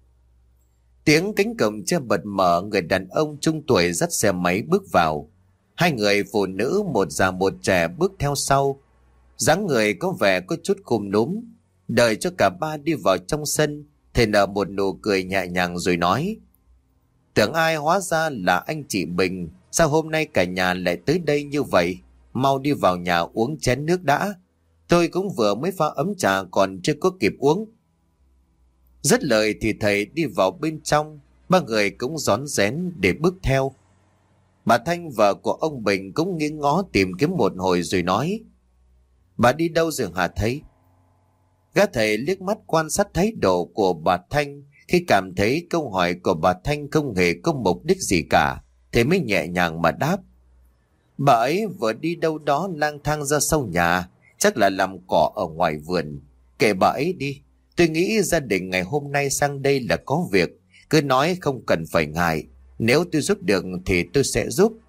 Tiếng cánh cổng chưa bật mở, người đàn ông trung tuổi dắt xe máy bước vào. Hai người phụ nữ, một già một trẻ, bước theo sau. Dáng người có vẻ có chút cùm núm. Đợi cho cả ba đi vào trong sân, thầy nở một nụ cười nhẹ nhàng rồi nói: Tưởng ai hóa ra là anh chị Bình. Sao hôm nay cả nhà lại tới đây như vậy? Mau đi vào nhà uống chén nước đã. Tôi cũng vừa mới pha ấm trà còn chưa có kịp uống. Dứt lời thì thầy đi vào bên trong. Ba người cũng rón rén để bước theo. Bà Thanh, vợ của ông Bình, cũng nghiêng ngó tìm kiếm một hồi rồi nói: Bà đi đâu rồi hả thầy? Gã thầy liếc mắt quan sát thái độ của bà Thanh. Khi cảm thấy câu hỏi của bà Thanh không hề có mục đích gì cả, thầy mới nhẹ nhàng mà đáp: Bà ấy vừa đi đâu đó lang thang ra sau nhà, chắc là làm cỏ ở ngoài vườn. Kệ bà ấy đi, tôi nghĩ gia đình ngày hôm nay sang đây là có việc, cứ nói không cần phải ngại. Nếu tôi giúp được thì tôi sẽ giúp.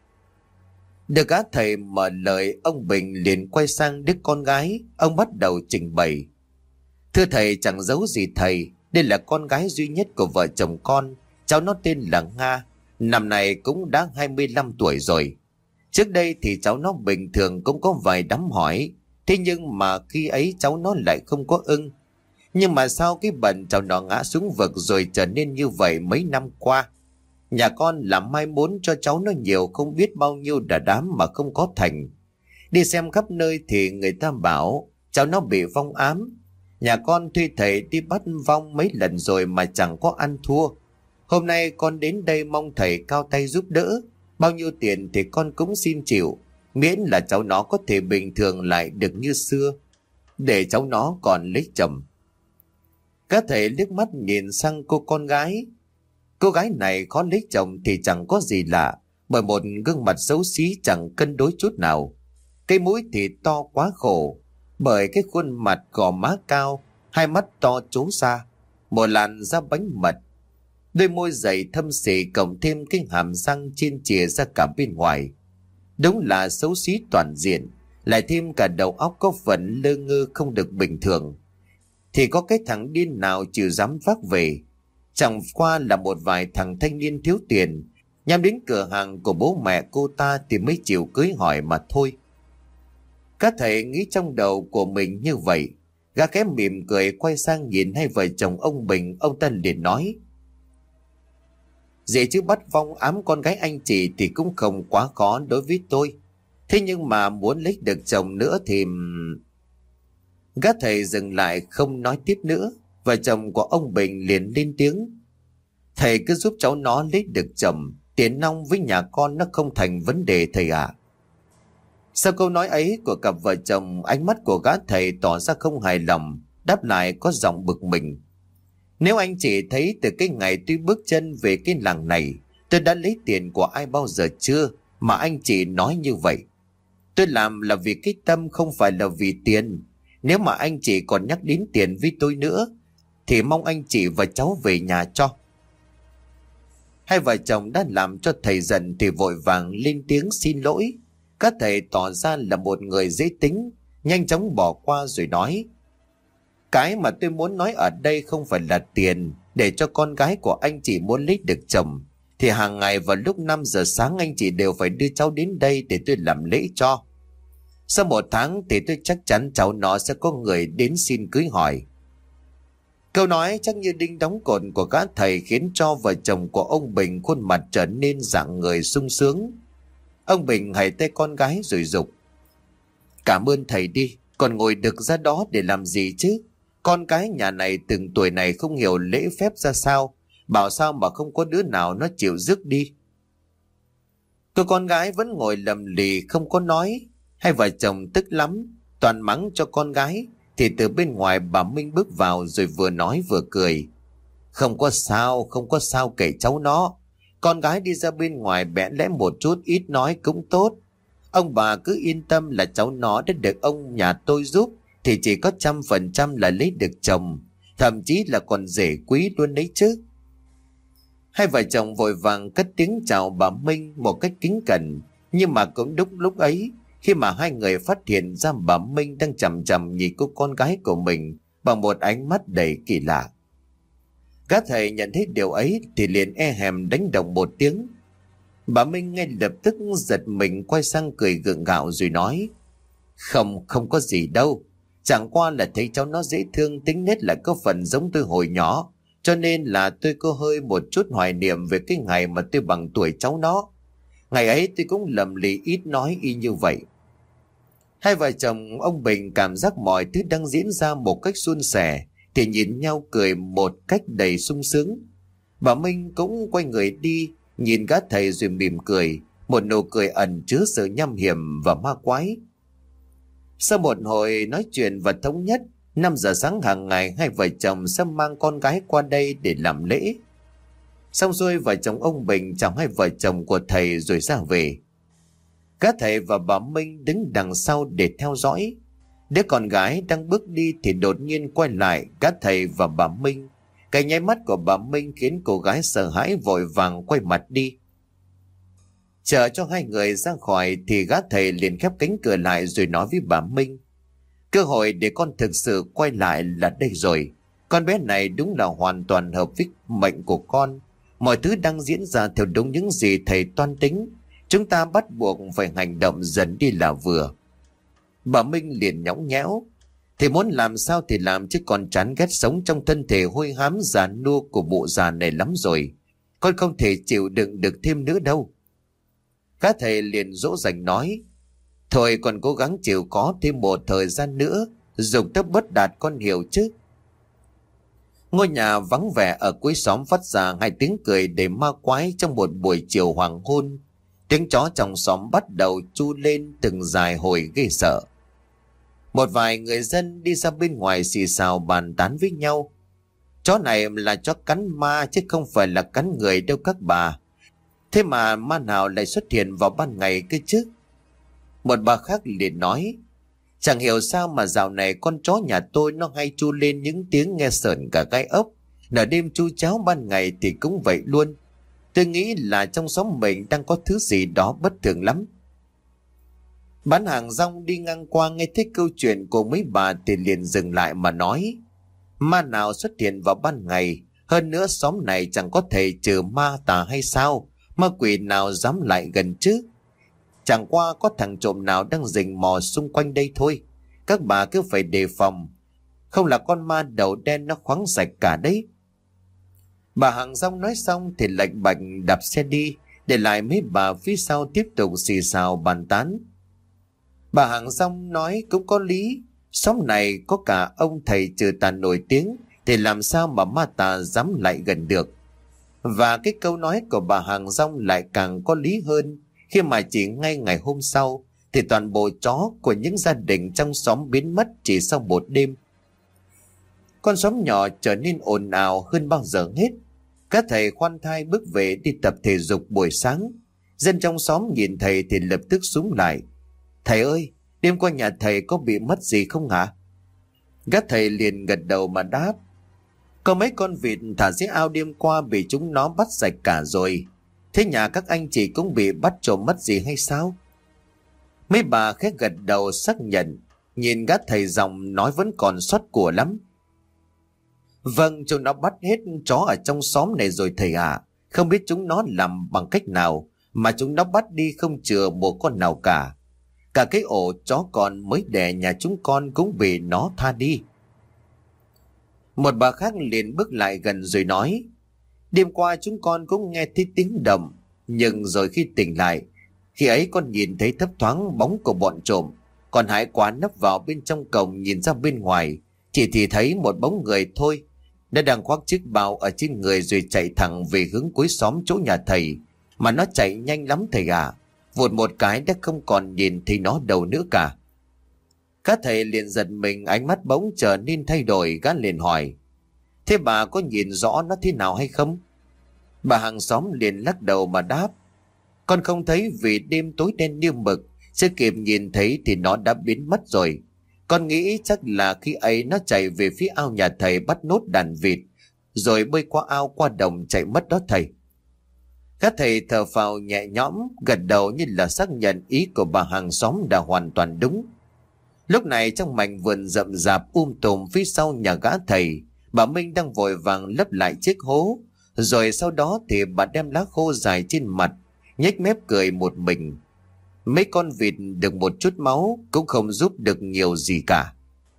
Được gã thầy mở lời, ông Bình liền quay sang đứa con gái. Ông bắt đầu trình bày: Thưa thầy, chẳng giấu gì thầy, đây là con gái duy nhất của vợ chồng con. Cháu nó tên là Nga, năm nay cũng đã hai mươi lăm tuổi rồi. Trước đây thì cháu nó bình thường cũng có vài đám hỏi, thế nhưng mà khi ấy cháu nó lại không có ưng. Nhưng mà sao cái bần cháu nó ngã xuống vực rồi trở nên như vậy mấy năm qua. Nhà con làm mai mốn cho cháu nó nhiều không biết bao nhiêu đà đám mà không có thành. Đi xem khắp nơi thì người ta bảo cháu nó bị vong ám. Nhà con thuê thầy đi bắt vong mấy lần rồi mà chẳng có ăn thua. Hôm nay con đến đây mong thầy cao tay giúp đỡ. Bao nhiêu tiền thì con cũng xin chịu, miễn là cháu nó có thể bình thường lại được như xưa, để cháu nó còn lấy chồng. Các thầy liếc mắt nhìn sang cô con gái. Cô gái này khó lấy chồng thì chẳng có gì lạ, bởi một gương mặt xấu xí chẳng cân đối chút nào. Cái mũi thì to quá khổ, bởi cái khuôn mặt gò má cao, hai mắt to trố ra, một làn da bánh mật, đôi môi dày thâm sỉ cộng thêm cái hàm răng trên chìa ra cả bên ngoài. Đúng là xấu xí toàn diện, lại thêm cả đầu óc có phần lơ ngơ không được bình thường. Thì có cái thằng điên nào chịu dám vác về. Chẳng qua là một vài thằng thanh niên thiếu tiền nhằm đến cửa hàng của bố mẹ cô ta thì mới chịu cưới hỏi mà thôi. Các thầy nghĩ trong đầu của mình như vậy. Gã khẽ mỉm cười quay sang nhìn hai vợ chồng ông Bình. Ông ta liền nói: dễ chứ bắt vong ám con gái anh chị thì cũng không quá khó đối với tôi. Thế nhưng mà muốn lấy được chồng nữa thì... Gã thầy dừng lại không nói tiếp nữa. Vợ chồng của ông Bình liền lên tiếng: thầy cứ giúp cháu nó lấy được chồng, tiền nong với nhà con nó không thành vấn đề thầy ạ. À. Sau câu nói ấy của cặp vợ chồng, ánh mắt của gã thầy tỏ ra không hài lòng, đáp lại có giọng bực mình: nếu anh chị thấy từ cái ngày tôi bước chân về cái làng này, tôi đã lấy tiền của ai bao giờ chưa mà anh chị nói như vậy? Tôi làm là vì cái tâm, không phải là vì tiền. Nếu mà anh chị còn nhắc đến tiền với tôi nữa thì mong anh chị và cháu về nhà cho. Hai vợ chồng đã làm cho thầy giận thì vội vàng lên tiếng xin lỗi. Các thầy tỏ ra là một người dễ tính, nhanh chóng bỏ qua rồi nói: cái mà tôi muốn nói ở đây không phải là tiền. Để cho con gái của anh chị muốn lấy được chồng thì hàng ngày vào lúc năm giờ sáng anh chị đều phải đưa cháu đến đây để tôi làm lễ cho. Sau một tháng thì tôi chắc chắn cháu nó sẽ có người đến xin cưới hỏi. Câu nói chắc như đinh đóng cột của gã thầy khiến cho vợ chồng của ông Bình khuôn mặt trở nên rạng người sung sướng. Ông Bình hãy tay con gái rồi dục: cảm ơn thầy đi, còn ngồi được ra đó để làm gì chứ? Con cái nhà này từng tuổi này không hiểu lễ phép ra sao, bảo sao mà không có đứa nào nó chịu rước đi. Cô con gái vẫn ngồi lầm lì không có nói. Hai vợ chồng tức lắm, toàn mắng cho con gái. Thì từ bên ngoài bà Minh bước vào rồi vừa nói vừa cười: không có sao, không có sao kể cháu nó. Con gái đi ra bên ngoài bẽn lẽ một chút ít nói cũng tốt. Ông bà cứ yên tâm là cháu nó đã được ông nhà tôi giúp thì chỉ có trăm phần trăm là lấy được chồng, thậm chí là còn rể quý luôn đấy chứ. Hai vợ chồng vội vàng cất tiếng chào bà Minh một cách kính cẩn. Nhưng mà cũng đúng lúc ấy, khi mà hai người phát hiện ra bà Minh đang chằm chằm nhìn cô con gái của mình bằng một ánh mắt đầy kỳ lạ. Các thầy nhận thấy điều ấy thì liền e hèm đánh đồng một tiếng. Bà Minh ngay lập tức giật mình quay sang cười gượng gạo rồi nói: Không, không có gì đâu. Chẳng qua là thấy cháu nó dễ thương, tính nết lại có phần giống tôi hồi nhỏ, cho nên là tôi có hơi một chút hoài niệm về cái ngày mà tôi bằng tuổi cháu nó. Ngày ấy tôi cũng lầm lì ít nói y như vậy. Hai vợ chồng ông Bình cảm giác mọi thứ đang diễn ra một cách suôn sẻ thì nhìn nhau cười một cách đầy sung sướng. Bà Minh cũng quay người đi, nhìn gã thầy rồi mỉm cười, một nụ cười ẩn chứa sự nham hiểm và ma quái. Sau một hồi nói chuyện và thống nhất, năm giờ sáng hàng ngày hai vợ chồng sẽ mang con gái qua đây để làm lễ. Xong rồi vợ chồng ông Bình chào hai vợ chồng của thầy rồi ra về. Các thầy và bà Minh đứng đằng sau để theo dõi. Đứa con gái đang bước đi thì đột nhiên quay lại các thầy và bà Minh. Cái nháy mắt của bà Minh khiến cô gái sợ hãi vội vàng quay mặt đi. Chờ cho hai người ra khỏi thì gã thầy liền khép cánh cửa lại rồi nói với bà Minh: Cơ hội để con thực sự quay lại là đây rồi. Con bé này đúng là hoàn toàn hợp với mệnh của con. Mọi thứ đang diễn ra theo đúng những gì thầy toan tính. Chúng ta bắt buộc phải hành động dần đi là vừa. Bà Minh liền nhõng nhẽo: Thì muốn làm sao thì làm, chứ còn chán ghét sống trong thân thể hôi hám già nua của bộ già này lắm rồi. Con không thể chịu đựng được thêm nữa đâu. Các thầy liền dỗ dành nói: Thôi còn cố gắng chịu có thêm một thời gian nữa, dục tốc bất đạt con hiểu chứ. Ngôi nhà vắng vẻ ở cuối xóm phát ra hai tiếng cười đầy ma quái trong một buổi chiều hoàng hôn. Tiếng chó trong xóm bắt đầu chu lên từng dài hồi ghê sợ. Một vài người dân đi ra bên ngoài xì xào bàn tán với nhau: Chó này là chó cắn ma chứ không phải là cắn người đâu các bà. Thế mà ma nào lại xuất hiện vào ban ngày cơ chứ? Một bà khác liền nói: Chẳng hiểu sao mà dạo này con chó nhà tôi nó hay chu lên những tiếng nghe sởn cả gai ốc. Nửa đêm chu cháo, ban ngày thì cũng vậy luôn. Tôi nghĩ là trong xóm mình đang có thứ gì đó bất thường lắm. Bán hàng rong đi ngang qua nghe thấy câu chuyện của mấy bà thì liền dừng lại mà nói: Ma nào xuất hiện vào ban ngày? Hơn nữa xóm này chẳng có thể trừ ma tà hay sao? Ma quỷ nào dám lại gần chứ? Chẳng qua có thằng trộm nào đang rình mò xung quanh đây thôi. Các bà cứ phải đề phòng, không là con ma đầu đen nó khoáng sạch cả đấy. Bà hàng rong nói xong thì lạch bạch đạp xe đi, để lại mấy bà phía sau tiếp tục xì xào bàn tán. Bà hàng rong nói cũng có lý. Xóm này có cả ông thầy trừ tà nổi tiếng, thì làm sao mà ma tà dám lại gần được. Và cái câu nói của bà hàng rong lại càng có lý hơn, khi mà chỉ ngay ngày hôm sau thì toàn bộ chó của những gia đình trong xóm biến mất chỉ sau một đêm. Con xóm nhỏ trở nên ồn ào hơn bao giờ hết. Các thầy khoan thai bước về đi tập thể dục buổi sáng. Dân trong xóm nhìn thầy thì lập tức xúm lại: Thầy ơi, đêm qua nhà thầy có bị mất gì không hả? Các thầy liền gật đầu mà đáp: Có mấy con vịt thả dưới ao đêm qua bị chúng nó bắt sạch cả rồi. Thế nhà các anh chị cũng bị bắt trộm mất gì hay sao? Mấy bà khẽ gật đầu xác nhận, nhìn các thầy giọng nói vẫn còn sót của lắm. Vâng, chúng nó bắt hết chó ở trong xóm này rồi thầy ạ. À. Không biết chúng nó làm bằng cách nào mà chúng nó bắt đi không chừa một con nào cả. Cả cái ổ chó con mới đẻ nhà chúng con cũng bị nó tha đi. Một bà khác liền bước lại gần rồi nói: Đêm qua chúng con cũng nghe thấy tiếng động, nhưng rồi khi tỉnh lại, khi ấy con nhìn thấy thấp thoáng bóng của bọn trộm. Còn Hải quá nấp vào bên trong cổng nhìn ra bên ngoài, chỉ thì thấy một bóng người thôi. Nó đang khoác chiếc bao ở trên người rồi chạy thẳng về hướng cuối xóm chỗ nhà thầy. Mà nó chạy nhanh lắm thầy ạ. À. Vụt một cái đã không còn nhìn thấy nó đâu nữa cả. Các thầy liền giật mình, ánh mắt bỗng trở nên thay đổi. Gã liền hỏi: Thế bà có nhìn rõ nó thế nào hay không? Bà hàng xóm liền lắc đầu mà đáp: Con không thấy vì đêm tối đen như mực. Chưa kịp nhìn thấy thì nó đã biến mất rồi. Con nghĩ chắc là khi ấy nó chạy về phía ao nhà thầy bắt nốt đàn vịt, rồi bơi qua ao qua đồng chạy mất đó thầy. Các thầy thở phào nhẹ nhõm, gật đầu như là xác nhận ý của bà hàng xóm đã hoàn toàn đúng. Lúc này trong mảnh vườn rậm rạp um tùm phía sau nhà gã thầy, bà Minh đang vội vàng lấp lại chiếc hố. Rồi sau đó thì bà đem lá khô dài trên mặt, nhếch mép cười một mình. Mấy con vịt được một chút máu cũng không giúp được nhiều gì cả.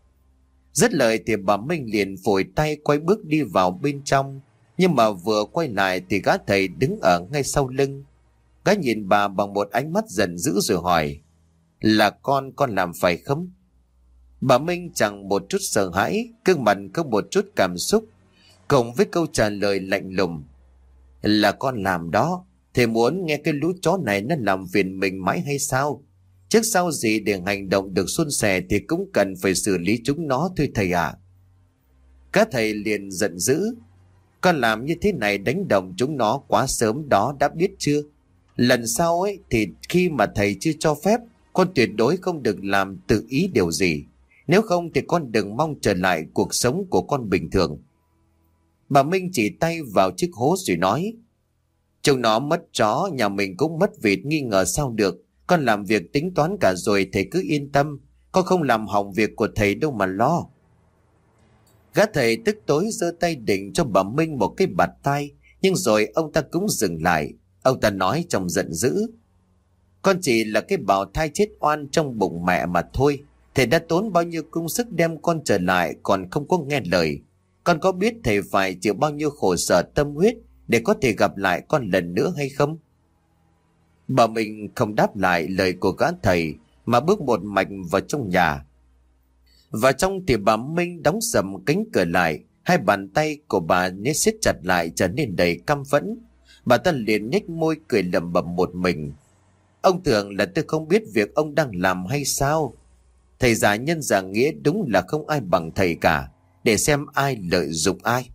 Dứt lời thì bà Minh liền phủi tay quay bước đi vào bên trong. Nhưng mà vừa quay lại thì gã thầy đứng ở ngay sau lưng. Gã nhìn bà bằng một ánh mắt giận dữ rồi hỏi: Là con, con làm phải không? Bà Minh chẳng một chút sợ hãi, gương mặt không một chút cảm xúc, cùng với câu trả lời lạnh lùng: Là con làm đó. Thầy muốn nghe cái lũ chó này nó làm phiền mình mãi hay sao? Trước sau gì để hành động được suôn sẻ thì cũng cần phải xử lý chúng nó thôi thầy ạ. À. Các thầy liền giận dữ: Con làm như thế này đánh động chúng nó quá sớm đó, đã biết chưa? Lần sau ấy thì khi mà thầy chưa cho phép, con tuyệt đối không được làm tự ý điều gì. Nếu không thì con đừng mong trở lại cuộc sống của con bình thường. Bà Minh chỉ tay vào chiếc hố rồi nói: Chúng nó mất chó, nhà mình cũng mất vịt, nghi ngờ sao được. Con làm việc tính toán cả rồi, thầy cứ yên tâm. Con không làm hỏng việc của thầy đâu mà lo. Gã thầy tức tối giơ tay định cho bà Minh một cái bạt tay, nhưng rồi ông ta cũng dừng lại. Ông ta nói trong giận dữ: Con chỉ là cái bào thai chết oan trong bụng mẹ mà thôi. Thầy đã tốn bao nhiêu công sức đem con trở lại còn không có nghe lời. Con có biết thầy phải chịu bao nhiêu khổ sở tâm huyết để có thể gặp lại con lần nữa hay không? Bà mình không đáp lại lời của gã thầy mà bước một mạch vào trong nhà. Và trong thì bà Minh đóng sầm cánh cửa lại. Hai bàn tay của bà nết siết chặt lại trở nên đầy căm phẫn. Bà ta liền nhếch môi cười lẩm bẩm một mình: Ông tưởng là tôi không biết việc ông đang làm hay sao? Thầy giả nhân giả nghĩa đúng là không ai bằng thầy cả, để xem ai lợi dụng ai.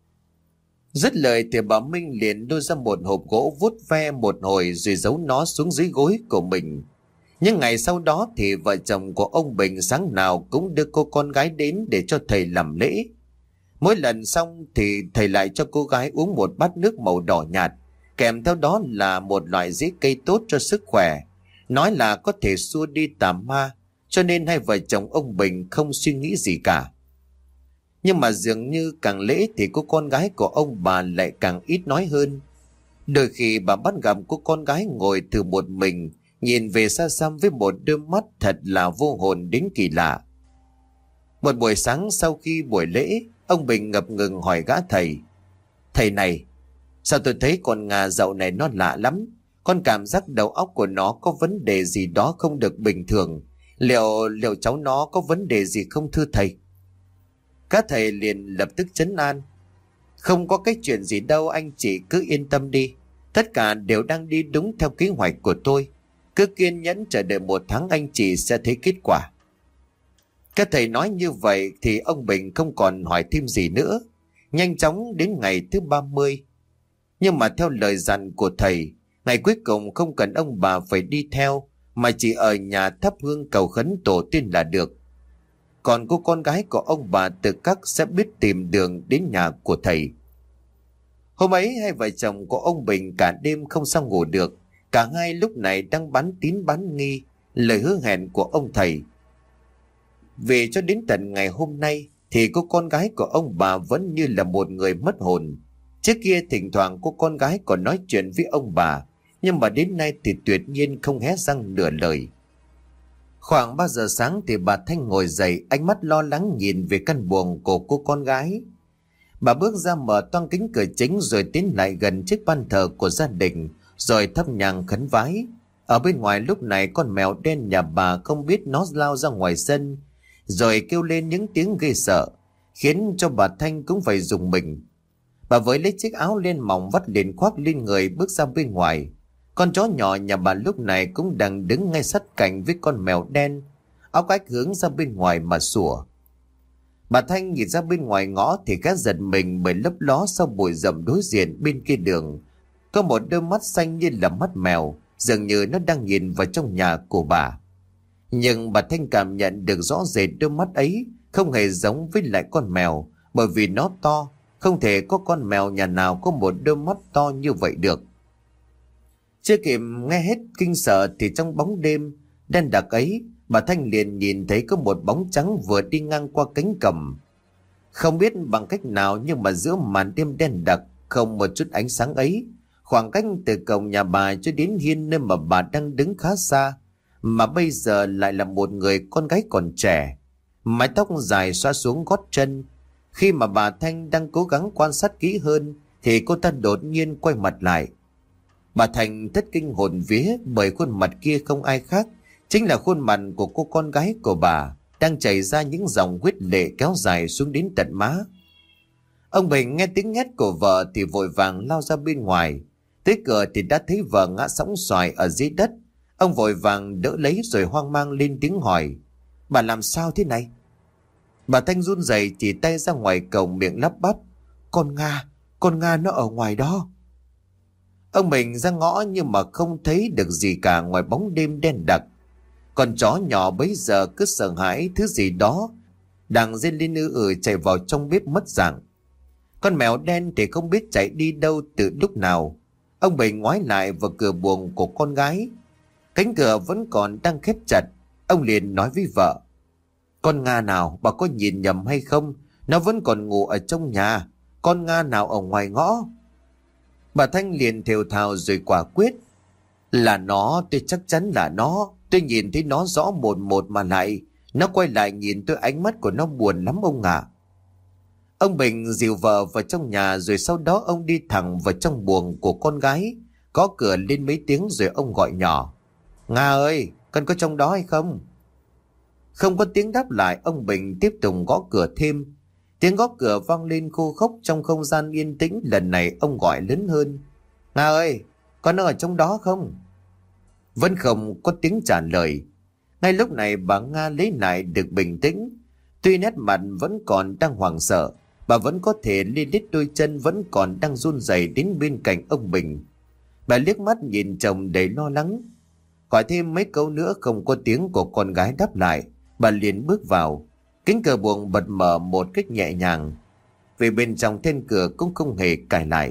Dứt lời thì bà Minh liền đưa ra một hộp gỗ vuốt ve một hồi rồi giấu nó xuống dưới gối của mình. Nhưng ngày sau đó thì vợ chồng của ông Bình sáng nào cũng đưa cô con gái đến để cho thầy làm lễ. Mỗi lần xong thì thầy lại cho cô gái uống một bát nước màu đỏ nhạt, kèm theo đó là một loại rễ cây tốt cho sức khỏe, nói là có thể xua đi tà ma, cho nên hai vợ chồng ông Bình không suy nghĩ gì cả. Nhưng mà dường như càng lễ thì cô con gái của ông bà lại càng ít nói hơn. Đôi khi bà bắt gặp cô con gái ngồi thử một mình, nhìn về xa xăm với một đôi mắt thật là vô hồn đến kỳ lạ. Một buổi sáng sau khi buổi lễ, ông Bình ngập ngừng hỏi gã thầy: "Thầy này, sao tôi thấy con Nga dạo này nó lạ lắm? Con cảm giác đầu óc của nó có vấn đề gì đó không được bình thường. Liệu liệu cháu nó có vấn đề gì không thưa thầy?" Các thầy liền lập tức trấn an: "Không có cái chuyện gì đâu, anh chị cứ yên tâm đi. Tất cả đều đang đi đúng theo kế hoạch của tôi. Cứ kiên nhẫn chờ đợi một tháng anh chị sẽ thấy kết quả." Các thầy nói như vậy thì ông Bình không còn hỏi thêm gì nữa. Nhanh chóng đến ngày thứ ba mươi. Nhưng mà theo lời dặn của thầy, ngày cuối cùng không cần ông bà phải đi theo, mà chỉ ở nhà thắp hương cầu khấn tổ tiên là được. Còn cô con gái của ông bà tự các sẽ biết tìm đường đến nhà của thầy. Hôm ấy hai vợ chồng của ông Bình cả đêm không sao ngủ được. Cả hai lúc này đang bán tín bán nghi lời hứa hẹn của ông thầy. Vì cho đến tận ngày hôm nay thì cô con gái của ông bà vẫn như là một người mất hồn. Trước kia thỉnh thoảng cô con gái còn nói chuyện với ông bà, nhưng mà đến nay thì tuyệt nhiên không hé răng nửa lời. Khoảng ba giờ sáng thì bà Thanh ngồi dậy, ánh mắt lo lắng nhìn về căn buồng của cô con gái. Bà bước ra mở toang cánh cửa chính rồi tiến lại gần chiếc ban thờ của gia đình, rồi thắp nhang khấn vái. Ở bên ngoài lúc này con mèo đen nhà bà không biết nó lao ra ngoài sân, rồi kêu lên những tiếng ghê sợ, khiến cho bà Thanh cũng phải rùng mình. Bà với lấy chiếc áo len mỏng vắt liền khoác lên người bước ra bên ngoài. Con chó nhỏ nhà bà lúc này cũng đang đứng ngay sát cạnh với con mèo đen, áo cách hướng ra bên ngoài mà sủa. Bà Thanh nhìn ra bên ngoài ngõ thì khá giật mình bởi lấp ló sau bụi rậm đối diện bên kia đường có một đôi mắt xanh như là mắt mèo, dường như nó đang nhìn vào trong nhà của bà. Nhưng bà Thanh cảm nhận được rõ rệt đôi mắt ấy không hề giống với lại con mèo, bởi vì nó to, không thể có con mèo nhà nào có một đôi mắt to như vậy được. Chưa kịp nghe hết kinh sợ thì trong bóng đêm đen đặc ấy, bà Thanh liền nhìn thấy có một bóng trắng vừa đi ngang qua cánh cẩm. Không biết bằng cách nào nhưng mà giữa màn đêm đen đặc không một chút ánh sáng ấy, khoảng cách từ cổng nhà bà cho đến hiên nơi mà bà đang đứng khá xa, mà bây giờ lại là một người con gái còn trẻ, mái tóc dài xõa xuống gót chân. Khi mà bà Thanh đang cố gắng quan sát kỹ hơn thì cô ta đột nhiên quay mặt lại. Bà Thanh thất kinh hồn vía bởi khuôn mặt kia không ai khác, chính là khuôn mặt của cô con gái của bà, đang chảy ra những dòng huyết lệ kéo dài xuống đến tận má. Ông Bình nghe tiếng hét của vợ thì vội vàng lao ra bên ngoài. Tới cửa thì đã thấy vợ ngã sóng xoài ở dưới đất. Ông vội vàng đỡ lấy rồi hoang mang lên tiếng hỏi: "Bà làm sao thế này?" Bà Thanh run rẩy chỉ tay ra ngoài cổng, miệng lắp bắp: "Con Nga, con Nga nó ở ngoài đó." Ông Bình ra ngõ nhưng mà không thấy được gì cả ngoài bóng đêm đen đặc. Con chó nhỏ bấy giờ cứ sợ hãi thứ gì đó đang rên lên ư ử chạy vào trong bếp mất dạng. Con mèo đen thì không biết chạy đi đâu từ lúc nào. Ông Bình ngoái lại vào cửa buồng của con gái. Cánh cửa vẫn còn đang khép chặt. Ông liền nói với vợ: "Con Nga nào, bà có nhìn nhầm hay không? Nó vẫn còn ngủ ở trong nhà. Con Nga nào ở ngoài ngõ?" Bà Thanh liền thều thào rồi quả quyết: "Là nó, tôi chắc chắn là nó. Tôi nhìn thấy nó rõ một một mà lại. Nó quay lại nhìn tôi, ánh mắt của nó buồn lắm ông ạ." Ông Bình dìu vợ vào trong nhà rồi sau đó ông đi thẳng vào trong buồng của con gái. Có cửa lên mấy tiếng rồi ông gọi nhỏ: "Nga ơi, con có trong đó hay không?" Không có tiếng đáp lại. Ông Bình tiếp tục gõ cửa thêm. Tiếng gõ cửa vang lên khô khốc trong không gian yên tĩnh. Lần này ông gọi lớn hơn: "Nga ơi, con ở trong đó không?" Vẫn không có tiếng trả lời. Ngay lúc này bà Nga lấy lại được bình tĩnh. Tuy nét mặt vẫn còn đang hoảng sợ, bà vẫn có thể lê lết đôi chân vẫn còn đang run rẩy đến bên cạnh ông Bình. Bà liếc mắt nhìn chồng đầy lo lắng: Gọi thêm mấy câu nữa không có tiếng của con gái đáp lại, bà liền bước vào. Cánh cửa buồng bật mở một cách nhẹ nhàng, vì bên trong then cửa cũng không hề cài lại.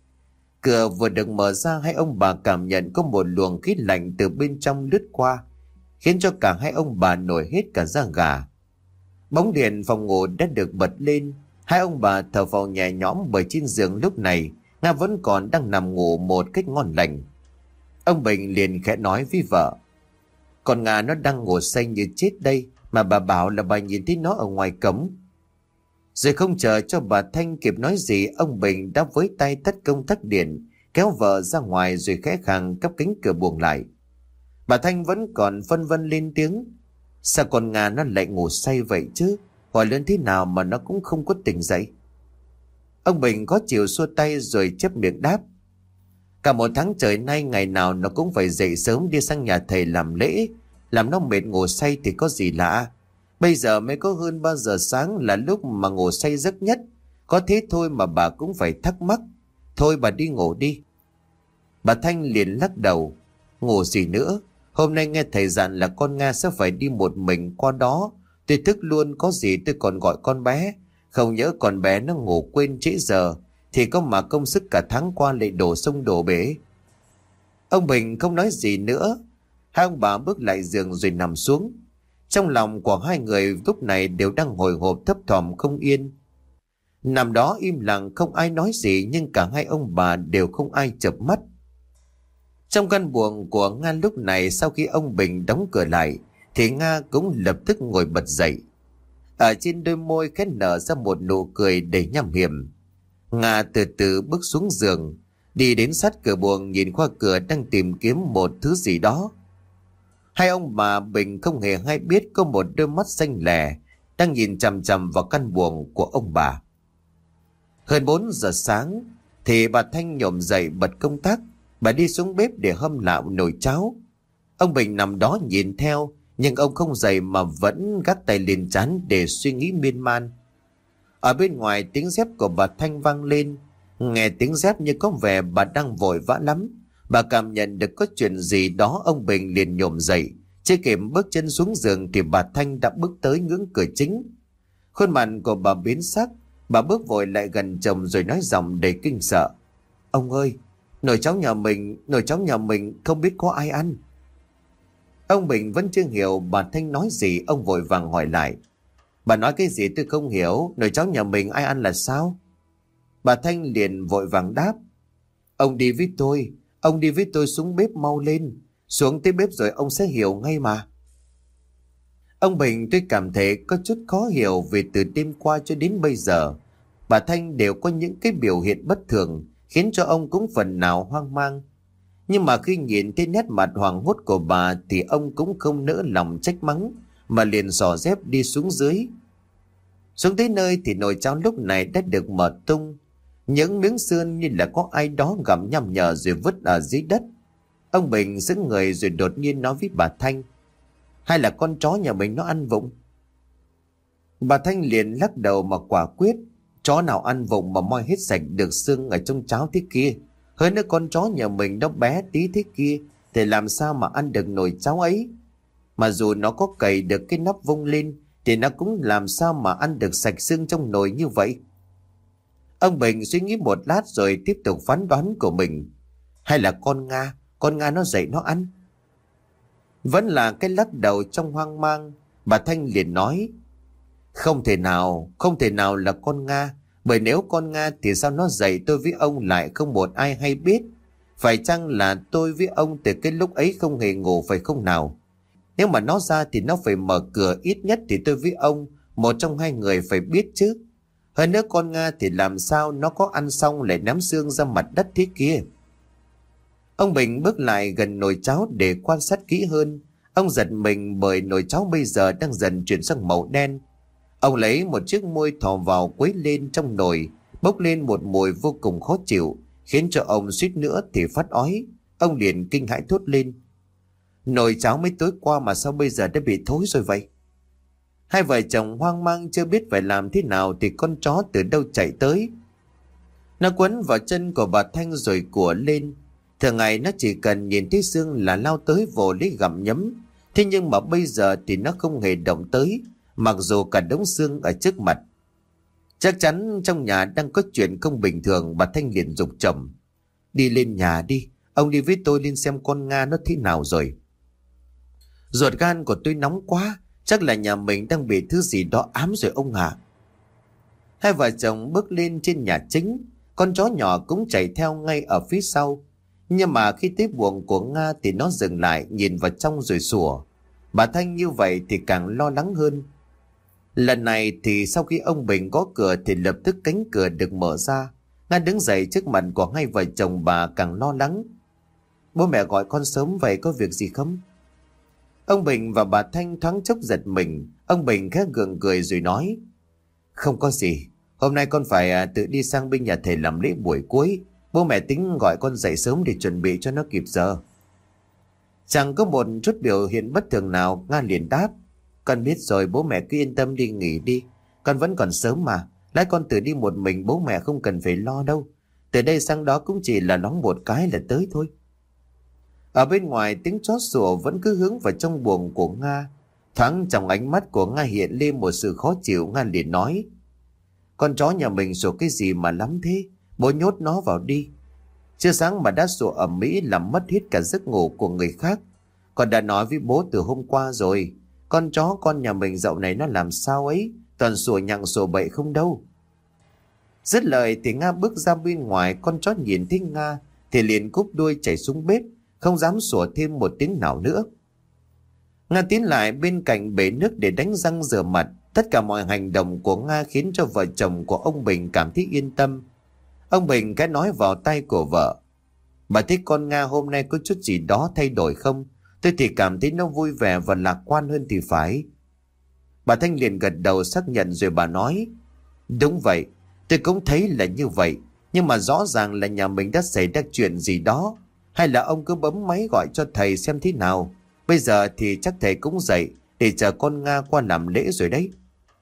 Cửa vừa được mở ra, hai ông bà cảm nhận có một luồng khí lạnh từ bên trong lướt qua, khiến cho cả hai ông bà nổi hết cả da gà. Bóng đèn phòng ngủ đã được bật lên, hai ông bà thở phào nhẹ nhõm bởi trên giường lúc này Nga vẫn còn đang nằm ngủ một cách ngon lành. Ông Bình liền khẽ nói với vợ: "Còn Nga nó đang ngủ say như chết đây, mà bà bảo là bà nhìn thấy nó ở ngoài cổng." Rồi không chờ cho bà Thanh kịp nói gì, ông Bình đã với tay tắt công tắc điện, kéo vợ ra ngoài rồi khẽ khàng cắp cánh cửa buồng lại. Bà Thanh vẫn còn phân vân lên tiếng: "Sao con Nga nó lại ngủ say vậy chứ? Gọi lớn thế nào mà nó cũng không có tỉnh dậy." Ông Bình có chịu xua tay rồi chép miệng đáp: "Cả một tháng trời nay ngày nào nó cũng phải dậy sớm đi sang nhà thầy làm lễ, làm nó mệt ngủ say thì có gì lạ. Bây giờ mới có hơn ba giờ sáng là lúc mà ngủ say giấc nhất. Có thế thôi mà bà cũng phải thắc mắc. Thôi bà đi ngủ đi." Bà Thanh liền lắc đầu: "Ngủ gì nữa? Hôm nay nghe thầy dặn là con Nga sẽ phải đi một mình qua đó. Tôi thức luôn, có gì tôi còn gọi con bé. Không nhớ con bé nó ngủ quên trễ giờ, thì có mà công sức cả tháng qua lại đổ sông đổ bể." Ông Bình không nói gì nữa. Hai ông bà bước lại giường rồi nằm xuống. Trong lòng của hai người lúc này đều đang hồi hộp thấp thỏm không yên. Nằm đó im lặng không ai nói gì, nhưng cả hai ông bà đều không ai chợp mắt. Trong căn buồng của Nga lúc này, sau khi ông Bình đóng cửa lại thì Nga cũng lập tức ngồi bật dậy. Ở trên đôi môi khẽ nở ra một nụ cười đầy nham hiểm. Nga từ từ bước xuống giường, đi đến sát cửa buồng, nhìn qua cửa đang tìm kiếm một thứ gì đó. Hai ông bà Bình không hề hay biết có một đôi mắt xanh lè đang nhìn chằm chằm vào căn buồng của ông bà. Hơn bốn giờ sáng thì bà Thanh nhổm dậy bật công tắc. Bà đi xuống bếp để hâm lạo nồi cháo. Ông Bình nằm đó nhìn theo, nhưng ông không dậy mà vẫn gác tay lên trán để suy nghĩ miên man. Ở bên ngoài tiếng dép của bà Thanh vang lên. Nghe tiếng dép như có vẻ bà đang vội vã lắm. Bà cảm nhận được có chuyện gì đó, ông Bình liền nhổm dậy. Chưa kịp bước chân xuống giường thì bà Thanh đã bước tới ngưỡng cửa chính. Khuôn mặt của bà biến sắc. Bà bước vội lại gần chồng rồi nói giọng đầy kinh sợ: "Ông ơi, nồi cháo nhà mình, nồi cháo nhà mình không biết có ai ăn." Ông Bình vẫn chưa hiểu bà Thanh nói gì, ông vội vàng hỏi lại: "Bà nói cái gì tôi không hiểu, nồi cháo nhà mình ai ăn là sao?" Bà Thanh liền vội vàng đáp: "Ông đi với tôi, ông đi với tôi xuống bếp mau lên, xuống tới bếp rồi ông sẽ hiểu ngay mà." Ông Bình tôi cảm thấy có chút khó hiểu, vì từ đêm qua cho đến bây giờ bà Thanh đều có những cái biểu hiện bất thường khiến cho ông cũng phần nào hoang mang. Nhưng mà khi nhìn thấy nét mặt hoảng hốt của bà thì ông cũng không nỡ lòng trách mắng, mà liền xỏ dép đi xuống dưới. Xuống tới nơi thì nồi cháo lúc này đã được mở tung. Những miếng xương như là có ai đó gặm nhằm nhở rồi vứt ở dưới đất. Ông Bình sững người rồi đột nhiên nói với bà Thanh: "Hay là con chó nhà mình nó ăn vụng?" Bà Thanh liền lắc đầu mà quả quyết: "Chó nào ăn vụng mà moi hết sạch được xương ở trong cháo thế kia? Hơn nữa con chó nhà mình nó bé tí thế kia thì làm sao mà ăn được nồi cháo ấy? Mà dù nó có cày được cái nắp vung lên thì nó cũng làm sao mà ăn được sạch xương trong nồi như vậy?" Ông Bình suy nghĩ một lát rồi tiếp tục phán đoán của mình: "Hay là con Nga, con Nga nó dậy nó ăn?" Vẫn là cái lắc đầu trong hoang mang, bà Thanh liền nói: "Không thể nào, không thể nào là con Nga. Bởi nếu con Nga thì sao nó dậy tôi với ông lại không một ai hay biết? Phải chăng là tôi với ông từ cái lúc ấy không hề ngủ phải không nào? Nếu mà nó ra thì nó phải mở cửa, ít nhất thì tôi với ông, một trong hai người phải biết chứ. Hơn nữa con Nga thì làm sao nó có ăn xong lại ném xương ra mặt đất thế kia?" Ông Bình bước lại gần nồi cháo để quan sát kỹ hơn. Ông giật mình bởi nồi cháo bây giờ đang dần chuyển sang màu đen. Ông lấy một chiếc muôi thò vào quấy lên trong nồi, bốc lên một mùi vô cùng khó chịu, khiến cho ông suýt nữa thì phát ói. Ông liền kinh hãi thốt lên: "Nồi cháo mấy tối qua mà sao bây giờ đã bị thối rồi vậy?" Hai vợ chồng hoang mang chưa biết phải làm thế nào thì con chó từ đâu chạy tới. Nó quấn vào chân của bà Thanh rồi của lên. Thường ngày nó chỉ cần nhìn thấy Dương là lao tới vồ lấy gặm nhấm. Thế nhưng mà bây giờ thì nó không hề động tới, mặc dù cả đống xương ở trước mặt. Chắc chắn trong nhà đang có chuyện không bình thường. Bà Thanh liền giục chồng: đi lên nhà đi, ông đi với tôi lên xem con Nga nó thế nào rồi. Ruột gan của tôi nóng quá, chắc là nhà mình đang bị thứ gì đó ám rồi ông ạ. Hai vợ chồng bước lên trên nhà chính. Con chó nhỏ cũng chạy theo ngay ở phía sau. Nhưng mà khi tới buồng của Nga thì nó dừng lại, nhìn vào trong rồi sủa. Bà Thanh như vậy thì càng lo lắng hơn. Lần này thì sau khi ông Bình gõ cửa thì lập tức cánh cửa được mở ra. Nga đứng dậy trước mặt của hai vợ chồng bà càng lo lắng. Bố mẹ gọi con sớm vậy, có việc gì không? Ông Bình và bà Thanh thoáng chốc giật mình. Ông Bình khẽ gượng cười rồi nói: không có gì, hôm nay con phải tự đi sang bên nhà thầy làm lễ buổi cuối. Bố mẹ tính gọi con dậy sớm để chuẩn bị cho nó kịp giờ. Chẳng có một chút biểu hiện bất thường nào. Nga liền đáp: con biết rồi, bố mẹ cứ yên tâm đi nghỉ đi. Con vẫn còn sớm mà, lát con tự đi một mình, bố mẹ không cần phải lo đâu. Từ đây sang đó cũng chỉ là nóng một cái là tới thôi. Ở bên ngoài tiếng chó sủa vẫn cứ hướng vào trong buồng của Nga. Thoáng trong ánh mắt của Nga hiện lên một sự khó chịu. Nga liền nói: con chó nhà mình sủa cái gì mà lắm thế, bố nhốt nó vào đi. Chưa sáng mà đã sủa ầm ĩ làm mất hết cả giấc ngủ của người khác. Con đã nói với bố từ hôm qua rồi, con chó con nhà mình dạo này nó làm sao ấy, toàn sủa nhặng sủa bậy không đâu. Dứt lời thì Nga bước ra bên ngoài. Con chó nhìn thấy Nga thì liền cúp đuôi chạy xuống bếp, không dám sủa thêm một tiếng nào nữa. Nga tiến lại bên cạnh bể nước để đánh răng rửa mặt. Tất cả mọi hành động của Nga khiến cho vợ chồng của ông Bình cảm thấy yên tâm. Ông Bình cái nói vào tay của vợ: bà thấy con Nga hôm nay có chút gì đó thay đổi không? Tôi thì cảm thấy nó vui vẻ và lạc quan hơn thì phải. Bà Thanh liền gật đầu xác nhận rồi bà nói: đúng vậy, tôi cũng thấy là như vậy. Nhưng mà rõ ràng là nhà mình đã xảy ra chuyện gì đó. Hay là ông cứ bấm máy gọi cho thầy xem thế nào. Bây giờ thì chắc thầy cũng dậy để chờ con Nga qua làm lễ rồi đấy.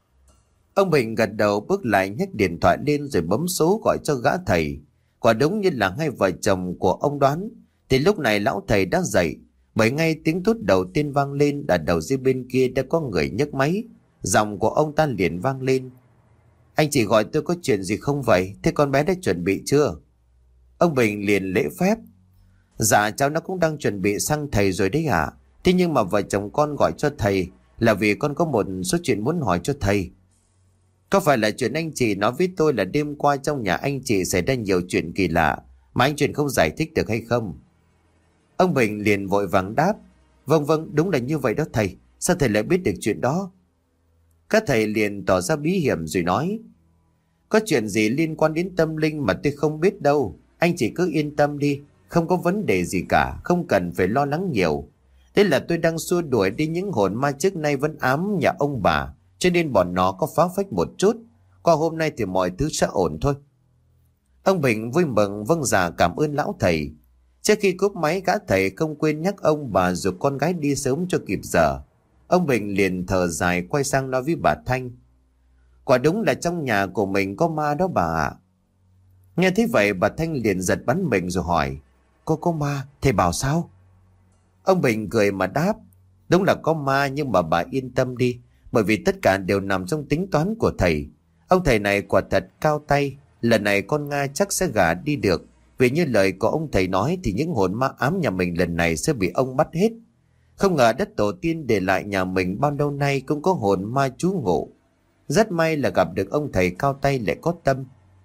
Ông Bình gật đầu bước lại nhấc điện thoại lên rồi bấm số gọi cho gã thầy. Quả đúng như là hai vợ chồng của ông đoán, thì lúc này lão thầy đã dậy. Bởi ngay tiếng tút đầu tiên vang lên, ở đầu dây bên kia đã có người nhấc máy. Giọng của ông ta liền vang lên: anh chỉ gọi tôi có chuyện gì không vậy? Thế con bé đã chuẩn bị chưa? Ông Bình liền lễ phép: dạ cháu nó cũng đang chuẩn bị sang thầy rồi đấy ạ. À? Thế nhưng mà vợ chồng con gọi cho thầy là vì con có một số chuyện muốn hỏi cho thầy. Có phải là chuyện anh chị nói với tôi là đêm qua trong nhà anh chị xảy ra nhiều chuyện kỳ lạ mà anh chuyện không giải thích được hay không? Ông Bình liền vội vàng đáp: vâng vâng, đúng là như vậy đó thầy. Sao thầy lại biết được chuyện đó? Các thầy liền tỏ ra bí hiểm rồi nói: có chuyện gì liên quan đến tâm linh mà tôi không biết đâu. Anh chị cứ yên tâm đi, không có vấn đề gì cả, không cần phải lo lắng nhiều. Thế là tôi đang xua đuổi đi những hồn ma trước nay vẫn ám nhà ông bà, cho nên bọn nó có phá phách một chút. Qua hôm nay thì mọi thứ sẽ ổn thôi. Ông Bình vui mừng vâng dạ cảm ơn lão thầy. Trước khi cúp máy, gã thầy không quên nhắc ông bà rồi con gái đi sớm cho kịp giờ. Ông Bình liền thở dài quay sang nói với bà Thanh: quả đúng là trong nhà của mình có ma đó bà ạ. Nghe thấy vậy bà Thanh liền giật bắn mình rồi hỏi: cô có ma, thầy bảo sao? Ông Bình cười mà đáp: đúng là có ma, nhưng mà bà yên tâm đi, bởi vì tất cả đều nằm trong tính toán của thầy. Ông thầy này quả thật cao tay. Lần này con Nga chắc sẽ gả đi được. Vì như lời của ông thầy nói thì những hồn ma ám nhà mình lần này sẽ bị ông bắt hết. Không ngờ đất tổ tiên để lại nhà mình bao lâu nay cũng có hồn ma trú ngụ. Rất may là gặp được ông thầy cao tay lại có tâm.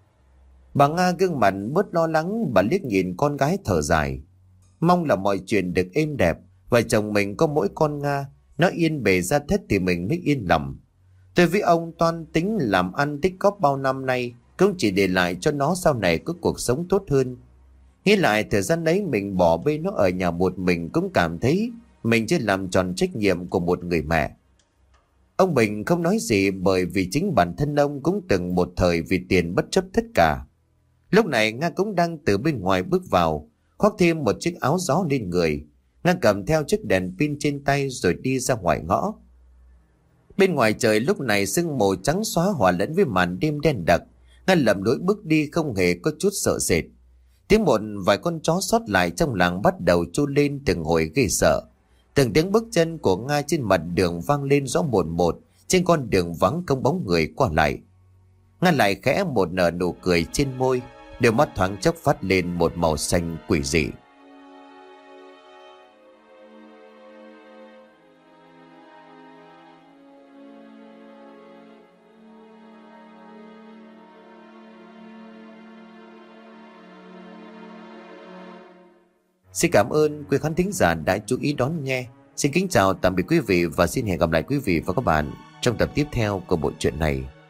Bà Nga gương mặt bớt lo lắng, bà liếc nhìn con gái thở dài. Mong là mọi chuyện được êm đẹp. Vợ chồng mình có mỗi con Nga, nó yên bề ra thất thì mình mới yên lòng. Tôi với ông toan tính làm ăn tích góp bao năm nay cũng chỉ để lại cho nó sau này có cuộc sống tốt hơn. Nghĩ lại thời gian đấy mình bỏ bê nó ở nhà một mình cũng cảm thấy mình chưa làm tròn trách nhiệm của một người mẹ. Ông Bình không nói gì bởi vì chính bản thân ông cũng từng một thời vì tiền bất chấp tất cả. Lúc này Nga cũng đang từ bên ngoài bước vào, khoác thêm một chiếc áo gió lên người. Nga cầm theo chiếc đèn pin trên tay rồi đi ra ngoài ngõ. Bên ngoài trời lúc này sương mù trắng xóa hòa lẫn với màn đêm đen đặc. Nga lầm lỗi bước đi không hề có chút sợ sệt. Tiếng một vài con chó sót lại trong làng bắt đầu tru lên từng hồi ghê sợ. Từng tiếng bước chân của Nga trên mặt đường vang lên rõ một một trên con đường vắng không bóng người qua lại. Nga lại khẽ một nở nụ cười trên môi, đôi mắt thoáng chốc phát lên một màu xanh quỷ dị. Xin cảm ơn quý khán thính giả đã chú ý đón nghe. Xin kính chào tạm biệt quý vị và xin hẹn gặp lại quý vị và các bạn trong tập tiếp theo của bộ truyện này.